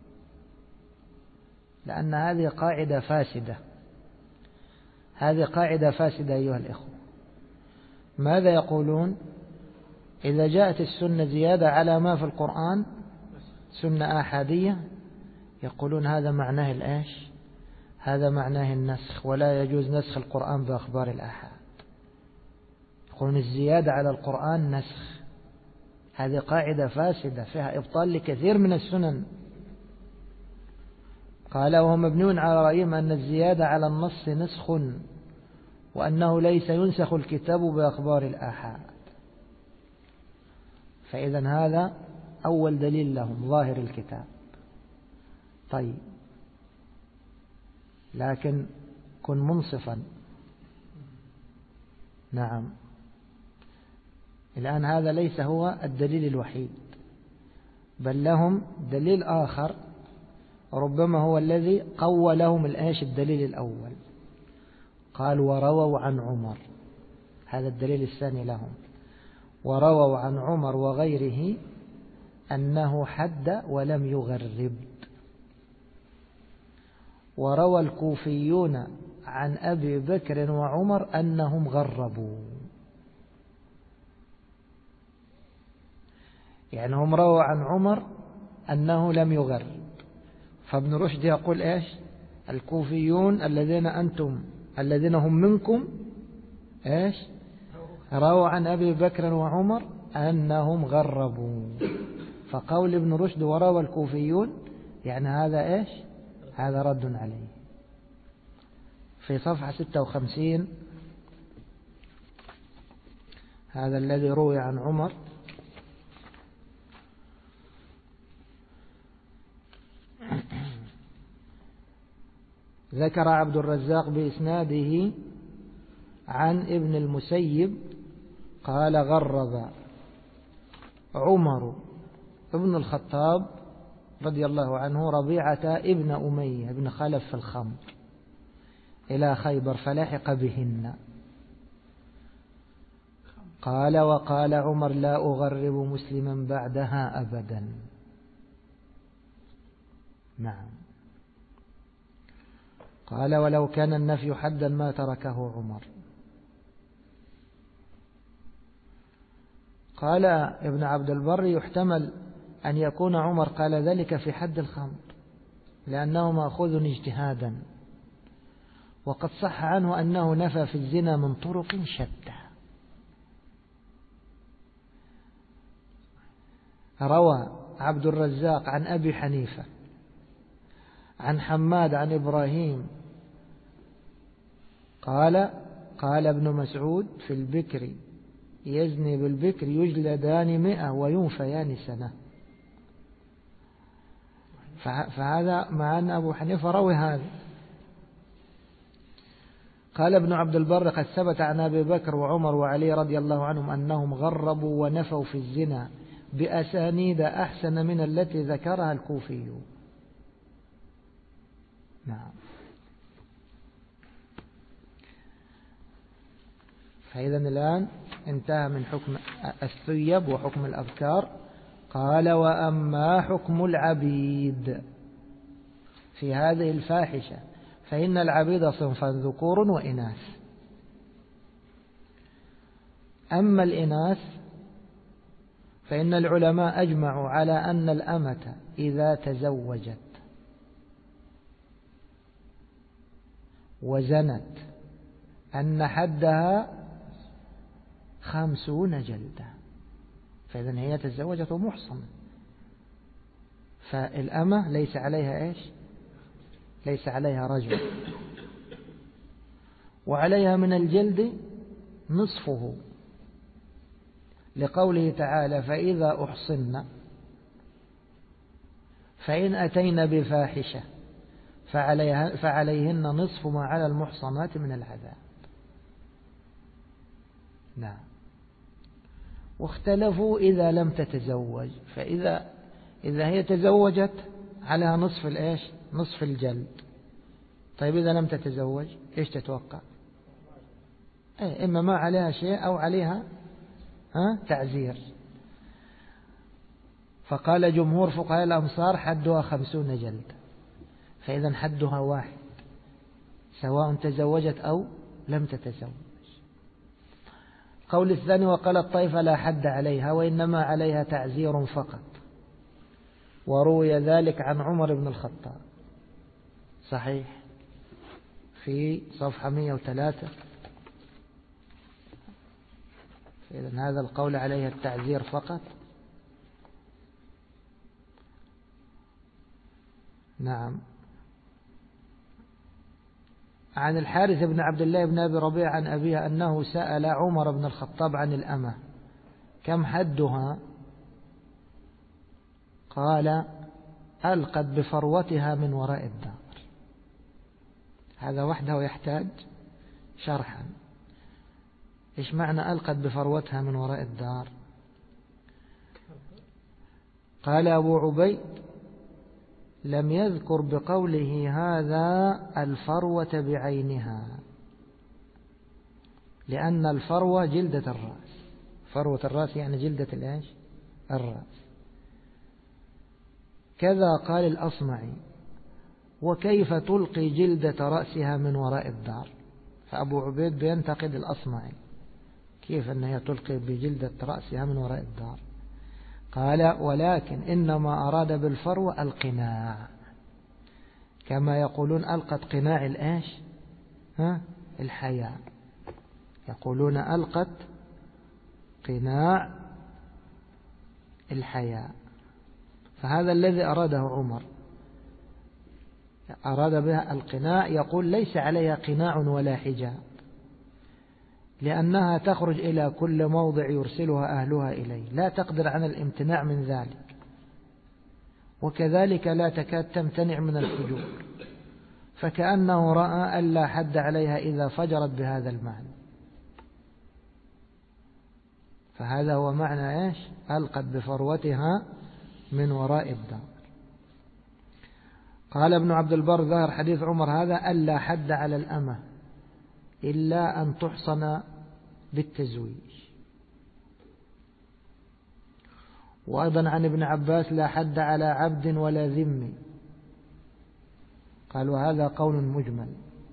لأن هذه قاعدة فاسدة، هذه قاعدة فاسدة أيها الإخوة. ماذا يقولون؟ إذا جاءت السنة زيادة على ما في القرآن سنة آحادية، يقولون هذا معناه الإيش؟ هذا معناه النسخ، ولا يجوز نسخ القرآن بأخبار الآحاد. يقولون الزيادة على القرآن نسخ. هذه قاعدة فاسدة فيها إبطال لكثير من السنن. قال وهو مبنون على رأيهم أن الزيادة على النص نسخ، وأنه ليس ينسخ الكتاب بأخبار الآحاد. فإذا هذا أول دليل لهم ظاهر الكتاب. طيب، لكن كن منصفا. نعم، الآن هذا ليس هو الدليل الوحيد، بل لهم دليل آخر ربما هو الذي قوى لهم الدليل الأول. قال ورووا عن عمر، هذا الدليل الثاني لهم، ورووا عن عمر وغيره أنه حد ولم يغرب. وروى الكوفيون عن أبي بكر وعمر أنهم غربوا، يعني هم رووا عن عمر أنه لم يغرب. فابن رشد يقول إيش؟ الكوفيون الذين هم منكم إيش؟ رووا عن أبي بكر وعمر أنهم غربوا. فقول ابن رشد وروى الكوفيون يعني هذا إيش؟ هذا رد عليه. في صفحة 56 هذا الذي روي عن عمر. ذكر عبد الرزاق بإسناده عن ابن المسيب قال غرب عمر ابن الخطاب رضي الله عنه ربيعة ابن أمية ابن خلف في الخمر إلى خيبر فلحق بهن. قال وقال عمر لا أغرب مسلما بعدها أبدا. نعم. قال ولو كان النفي حدا ما تركه عمر. قال ابن عبد البر يحتمل أن يكون عمر قال ذلك في حد الخمر لأنه مأخوذ اجتهادا، وقد صح عنه أنه نفى في الزنا من طرق شتى. روى عبد الرزاق عن أبي حنيفة عن حماد عن إبراهيم قال ابن مسعود في البكر يزني بالبكر يجلدان 100 وينفيان سنة. فهذا مع أن أبو حنيفة روي هذا. قال ابن عبد البر قد ثبت عن أبي بكر وعمر وعلي رضي الله عنهم أنهم غربوا ونفوا في الزنا بأسانيد أحسن من التي ذكرها الكوفيون. نعم. فإذا الآن انتهى من حكم الثيب وحكم الأبكار. قال وأما حكم العبيد في هذه الفاحشة فإن العبيد صنفا ذكور وإناث. أما الإناث فإن العلماء أجمعوا على أن الأمة إذا تزوجت وزنت أن حدها 50 جلدة. فإذا هي تزوجت ومحصنة، فالأمة ليس عليها إيش؟ ليس عليها رجل، وعليها من الجلد نصفه لقوله تعالى فإذا أحصن فإن أتين بفاحشة، فعليهن نصف ما على المحصنات من العذاب. نعم. واختلفوا إذا لم تتزوج، فإذا هي تزوجت عليها نصف الإيش؟ نصف الجلد. طيب إذا لم تتزوج إيش تتوقع؟ إما ما عليها شيء أو عليها تعزير. فقال جمهور فقهاء الأمصار حدها 50 جلد، فإذا حدها واحد سواء تزوجت أو لم تتزوج. قول الثاني وقال الطائفة لا حد عليها وإنما عليها تعزير فقط، وروي ذلك عن عمر بن الخطاب، صحيح، في صفحة 103. فإذا هذا القول عليها التعزير فقط. نعم. عن الحارث بن عبد الله بن أبي ربيعة عن أبيه أنه سأل عمر بن الخطاب عن الأمة كم حدها؟ قال ألقت بفروتها من وراء الدار. هذا وحده يحتاج شرحا. إيش معنى ألقت بفروتها من وراء الدار؟ قال أبو عبيد لم يذكر بقوله هذا الفروة بعينها، لأن الفروة جلدة الرأس. فروة الرأس يعني جلدة الإيش؟ الرأس. كذا قال الأصمعي وكيف تلقي جلدة رأسها من وراء الدار؟ فأبو عبيد بينتقد الأصمعي، كيف أنها تلقي بجلدة رأسها من وراء الدار؟ قال ولكن إنما أراد بالفروة القناع، كما يقولون ألقت قناع الإيش؟ الحياء. يقولون ألقت قناع الحياء. فهذا الذي أراده عمر، أراد بها القناع. يقول ليس عليها قناع ولا حجاب، لأنها تخرج إلى كل موضع يرسلها أهلها إليه، لا تقدر على الامتناع من ذلك، وكذلك لا تكاد تمتنع من الفجور، فكأنه رأى ألا حد عليها إذا فجرت بهذا المعنى. فهذا هو معنى إيش؟ ألقت بفروتها من وراء الدار. قال ابن عبد البر ظاهر حديث عمر هذا ألا حد على الأمة إلا أن تحصن بالتزويج. وأيضا عن ابن عباس لا حد على عبد ولا ذم. قال وهذا قول مجمل.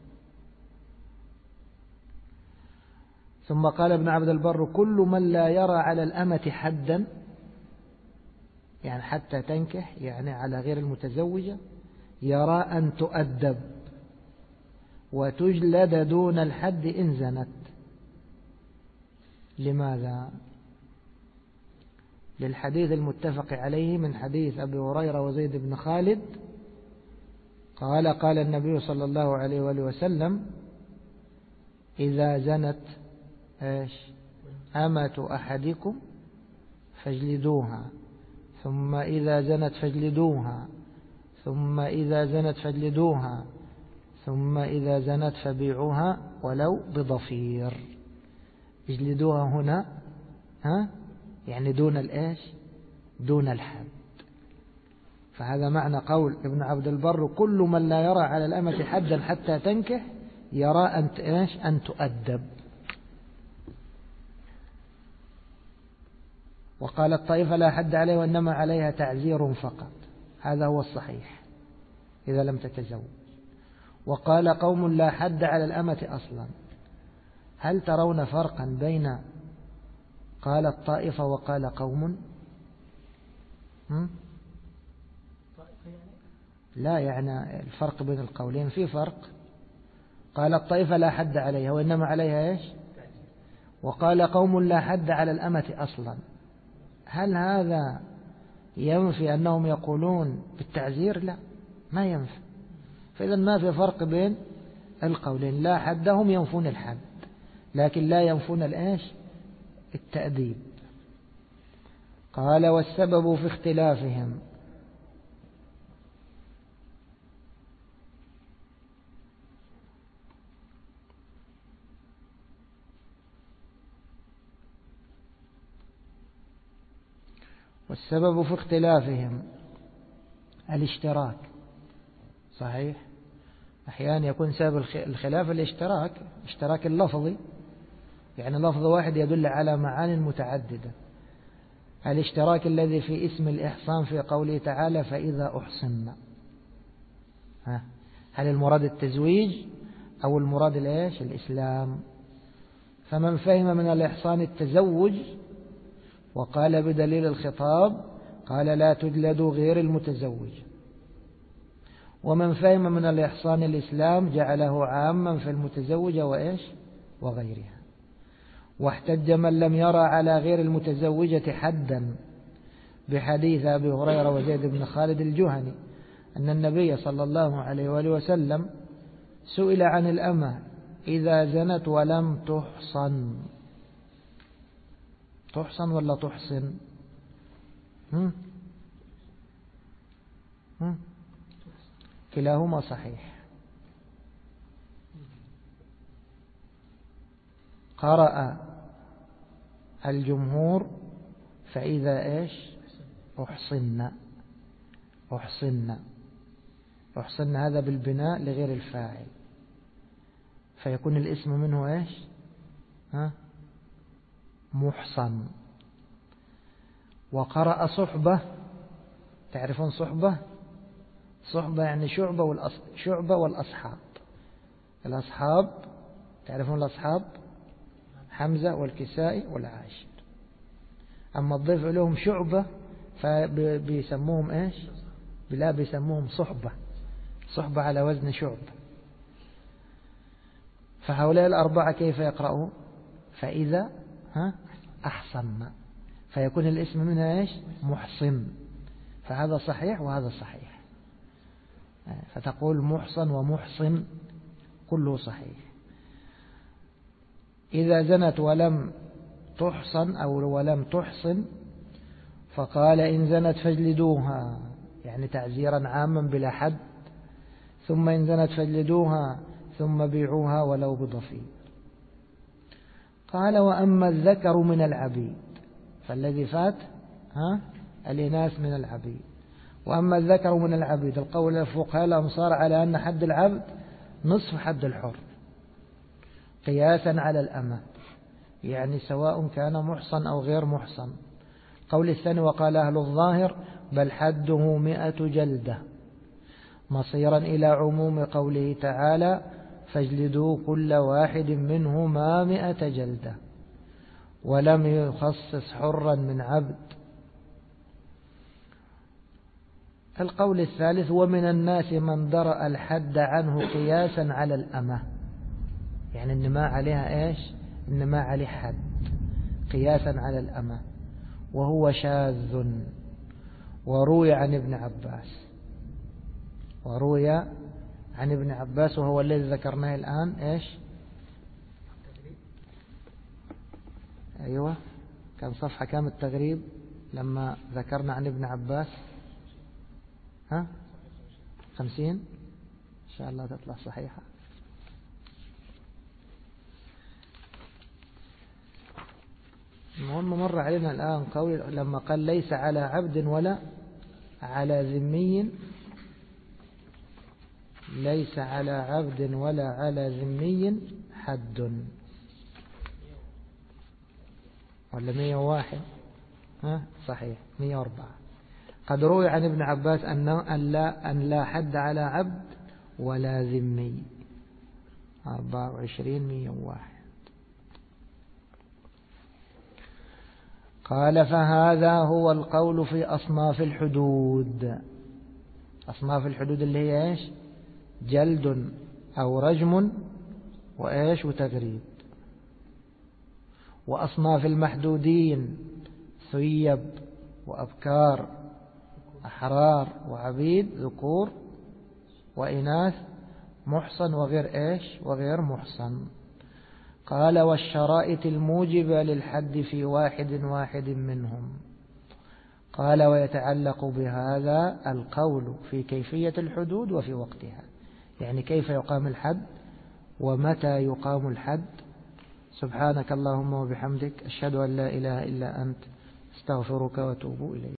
ثم قال ابن عبد البر كل من لا يرى على الأمة حدا، يعني حتى تنكح، يعني على غير المتزوجة، يرى أن تؤدب وتجلد دون الحد إن زنت. لماذا؟ للحديث المتفق عليه من حديث أبي هريرة وزيد بن خالد قال قال النبي صلى الله عليه وآله وسلم إذا زنت أمة أحدكم فاجلدوها، ثم إذا زنت فاجلدوها، ثم إذا زنت فاجلدوها، ثم إذا زنت فبيعوها ولو بضفير. اجلدوها هنا يعني دون الإيش؟ دون الحد. فهذا معنى قول ابن عبد البر كل من لا يرى على الأمة حدا حتى تنكح يرى أن تؤدب. وقال الطائفة لا حد عليه وإنما عليها تعزير فقط، هذا هو الصحيح إذا لم تتزوج. وقال قوم لا حد على الأمة أصلا. هل ترون فرقا بين قال الطائفة وقال قوم؟ لا، يعني الفرق بين القولين في فرق. قال الطائفة لا حد عليها وإنما عليها إيش؟ وقال قوم لا حد على الأمة أصلا. هل هذا ينفي أنهم يقولون بالتعزير؟ لا، ما ينفي. فإذا ما في فرق بين القولين، لا حدهم ينفون الحد لكن لا ينفون الإيش؟ التأديب. قال والسبب في اختلافهم والسبب في اختلافهم الاشتراك. صحيح، أحيانا يكون سبب الخلاف الاشتراك اللفظي، يعني لفظ واحد يدل على معان متعددة. الاشتراك الذي في اسم الإحصان في قوله تعالى فإذا أحصن، هل المراد التزويج أو المراد الإسلام؟ فمن فهم من الإحصان التزوج وقال بدليل الخطاب قال لا تجلد غير المتزوج، ومن فهم من الإحصان الإسلام جعله عاما في المتزوجة وغيرها. واحتج من لم يرى على غير المتزوجة حدا بحديث أبي هريرة وزيد بن خالد الجهني أن النبي صلى الله عليه وآله وسلم سئل عن الأمة إذا زنت ولم تحصن ولا تحصن؟ كلاهما صحيح. قرأ الجمهور فإذا أحصن هذا بالبناء لغير الفاعل، فيكون الاسم منه محصن. وقرأ صحبة، تعرفون صحبة يعني شعبة والأصحاب. الأصحاب تعرفون الأصحاب، حمزة والكسائي والعاشر. أما الضيف لهم شعبة فبيسموهم بيسموهم صحبة على وزن شعبة. فهؤلاء الأربعة كيف يقرأوا؟ فإذا أحصن، فيكون الاسم منها محصن، فهذا صحيح وهذا صحيح. فتقول محصن ومحصن كله صحيح. إذا زنت ولم تحصن أو ولم تحصن فقال إن زنت فاجلدوها، يعني تعزيرا عاما بلا حد. ثم إن زنت فاجلدوها ثم بيعوها ولو بضفير. قال وأما الذكر من العبيد، فالذي فات الإناث من العبيد. وأما الذكر من العبيد، القول الفقهاء الأمصار على أن حد العبد نصف حد الحر قياسا على الأمة، يعني سواء كان محصن أو غير محصن. قول الثاني وقال أهل الظاهر بل حده 100 جلدة، مصيرا إلى عموم قوله تعالى فاجلدوا كل واحد منهما 100 جلدة، ولم يخصص حرا من عبد. القول الثالث ومن الناس من درأ الحد عنه قياسا على الأمة، يعني إن ما عليها إن ما عليه حد قياسا على الأمة، وهو شاذ. وروي عن ابن عباس وهو الذي ذكرناه الآن أيوة، كان صفحة كام التغريب لما ذكرنا عن ابن عباس؟ 50 إن شاء الله تطلع صحيحة. المهم مر علينا الآن قول لما قال ليس على عبد ولا على ذمي، ليس على عبد ولا على ذمي حد، ولا 101 صحيح 104. قد روي عن ابن عباس أن لا حد على عبد ولا ذمي 24 101. قال فهذا هو القول في أصناف الحدود. أصناف الحدود اللي هي جلد أو رجم وتغريب. وأصناف المحدودين ثيب وأبكار، أحرار وعبيد، ذكور وإناث، محصن وغير محصن. قال والشرائط الموجبة للحد في واحد منهم. قال ويتعلق بهذا القول في كيفية الحدود وفي وقتها، يعني كيف يقام الحد ومتى يقام الحد. سبحانك اللهم وبحمدك أشهد أن لا إله إلا أنت استغفرك وأتوب إليك.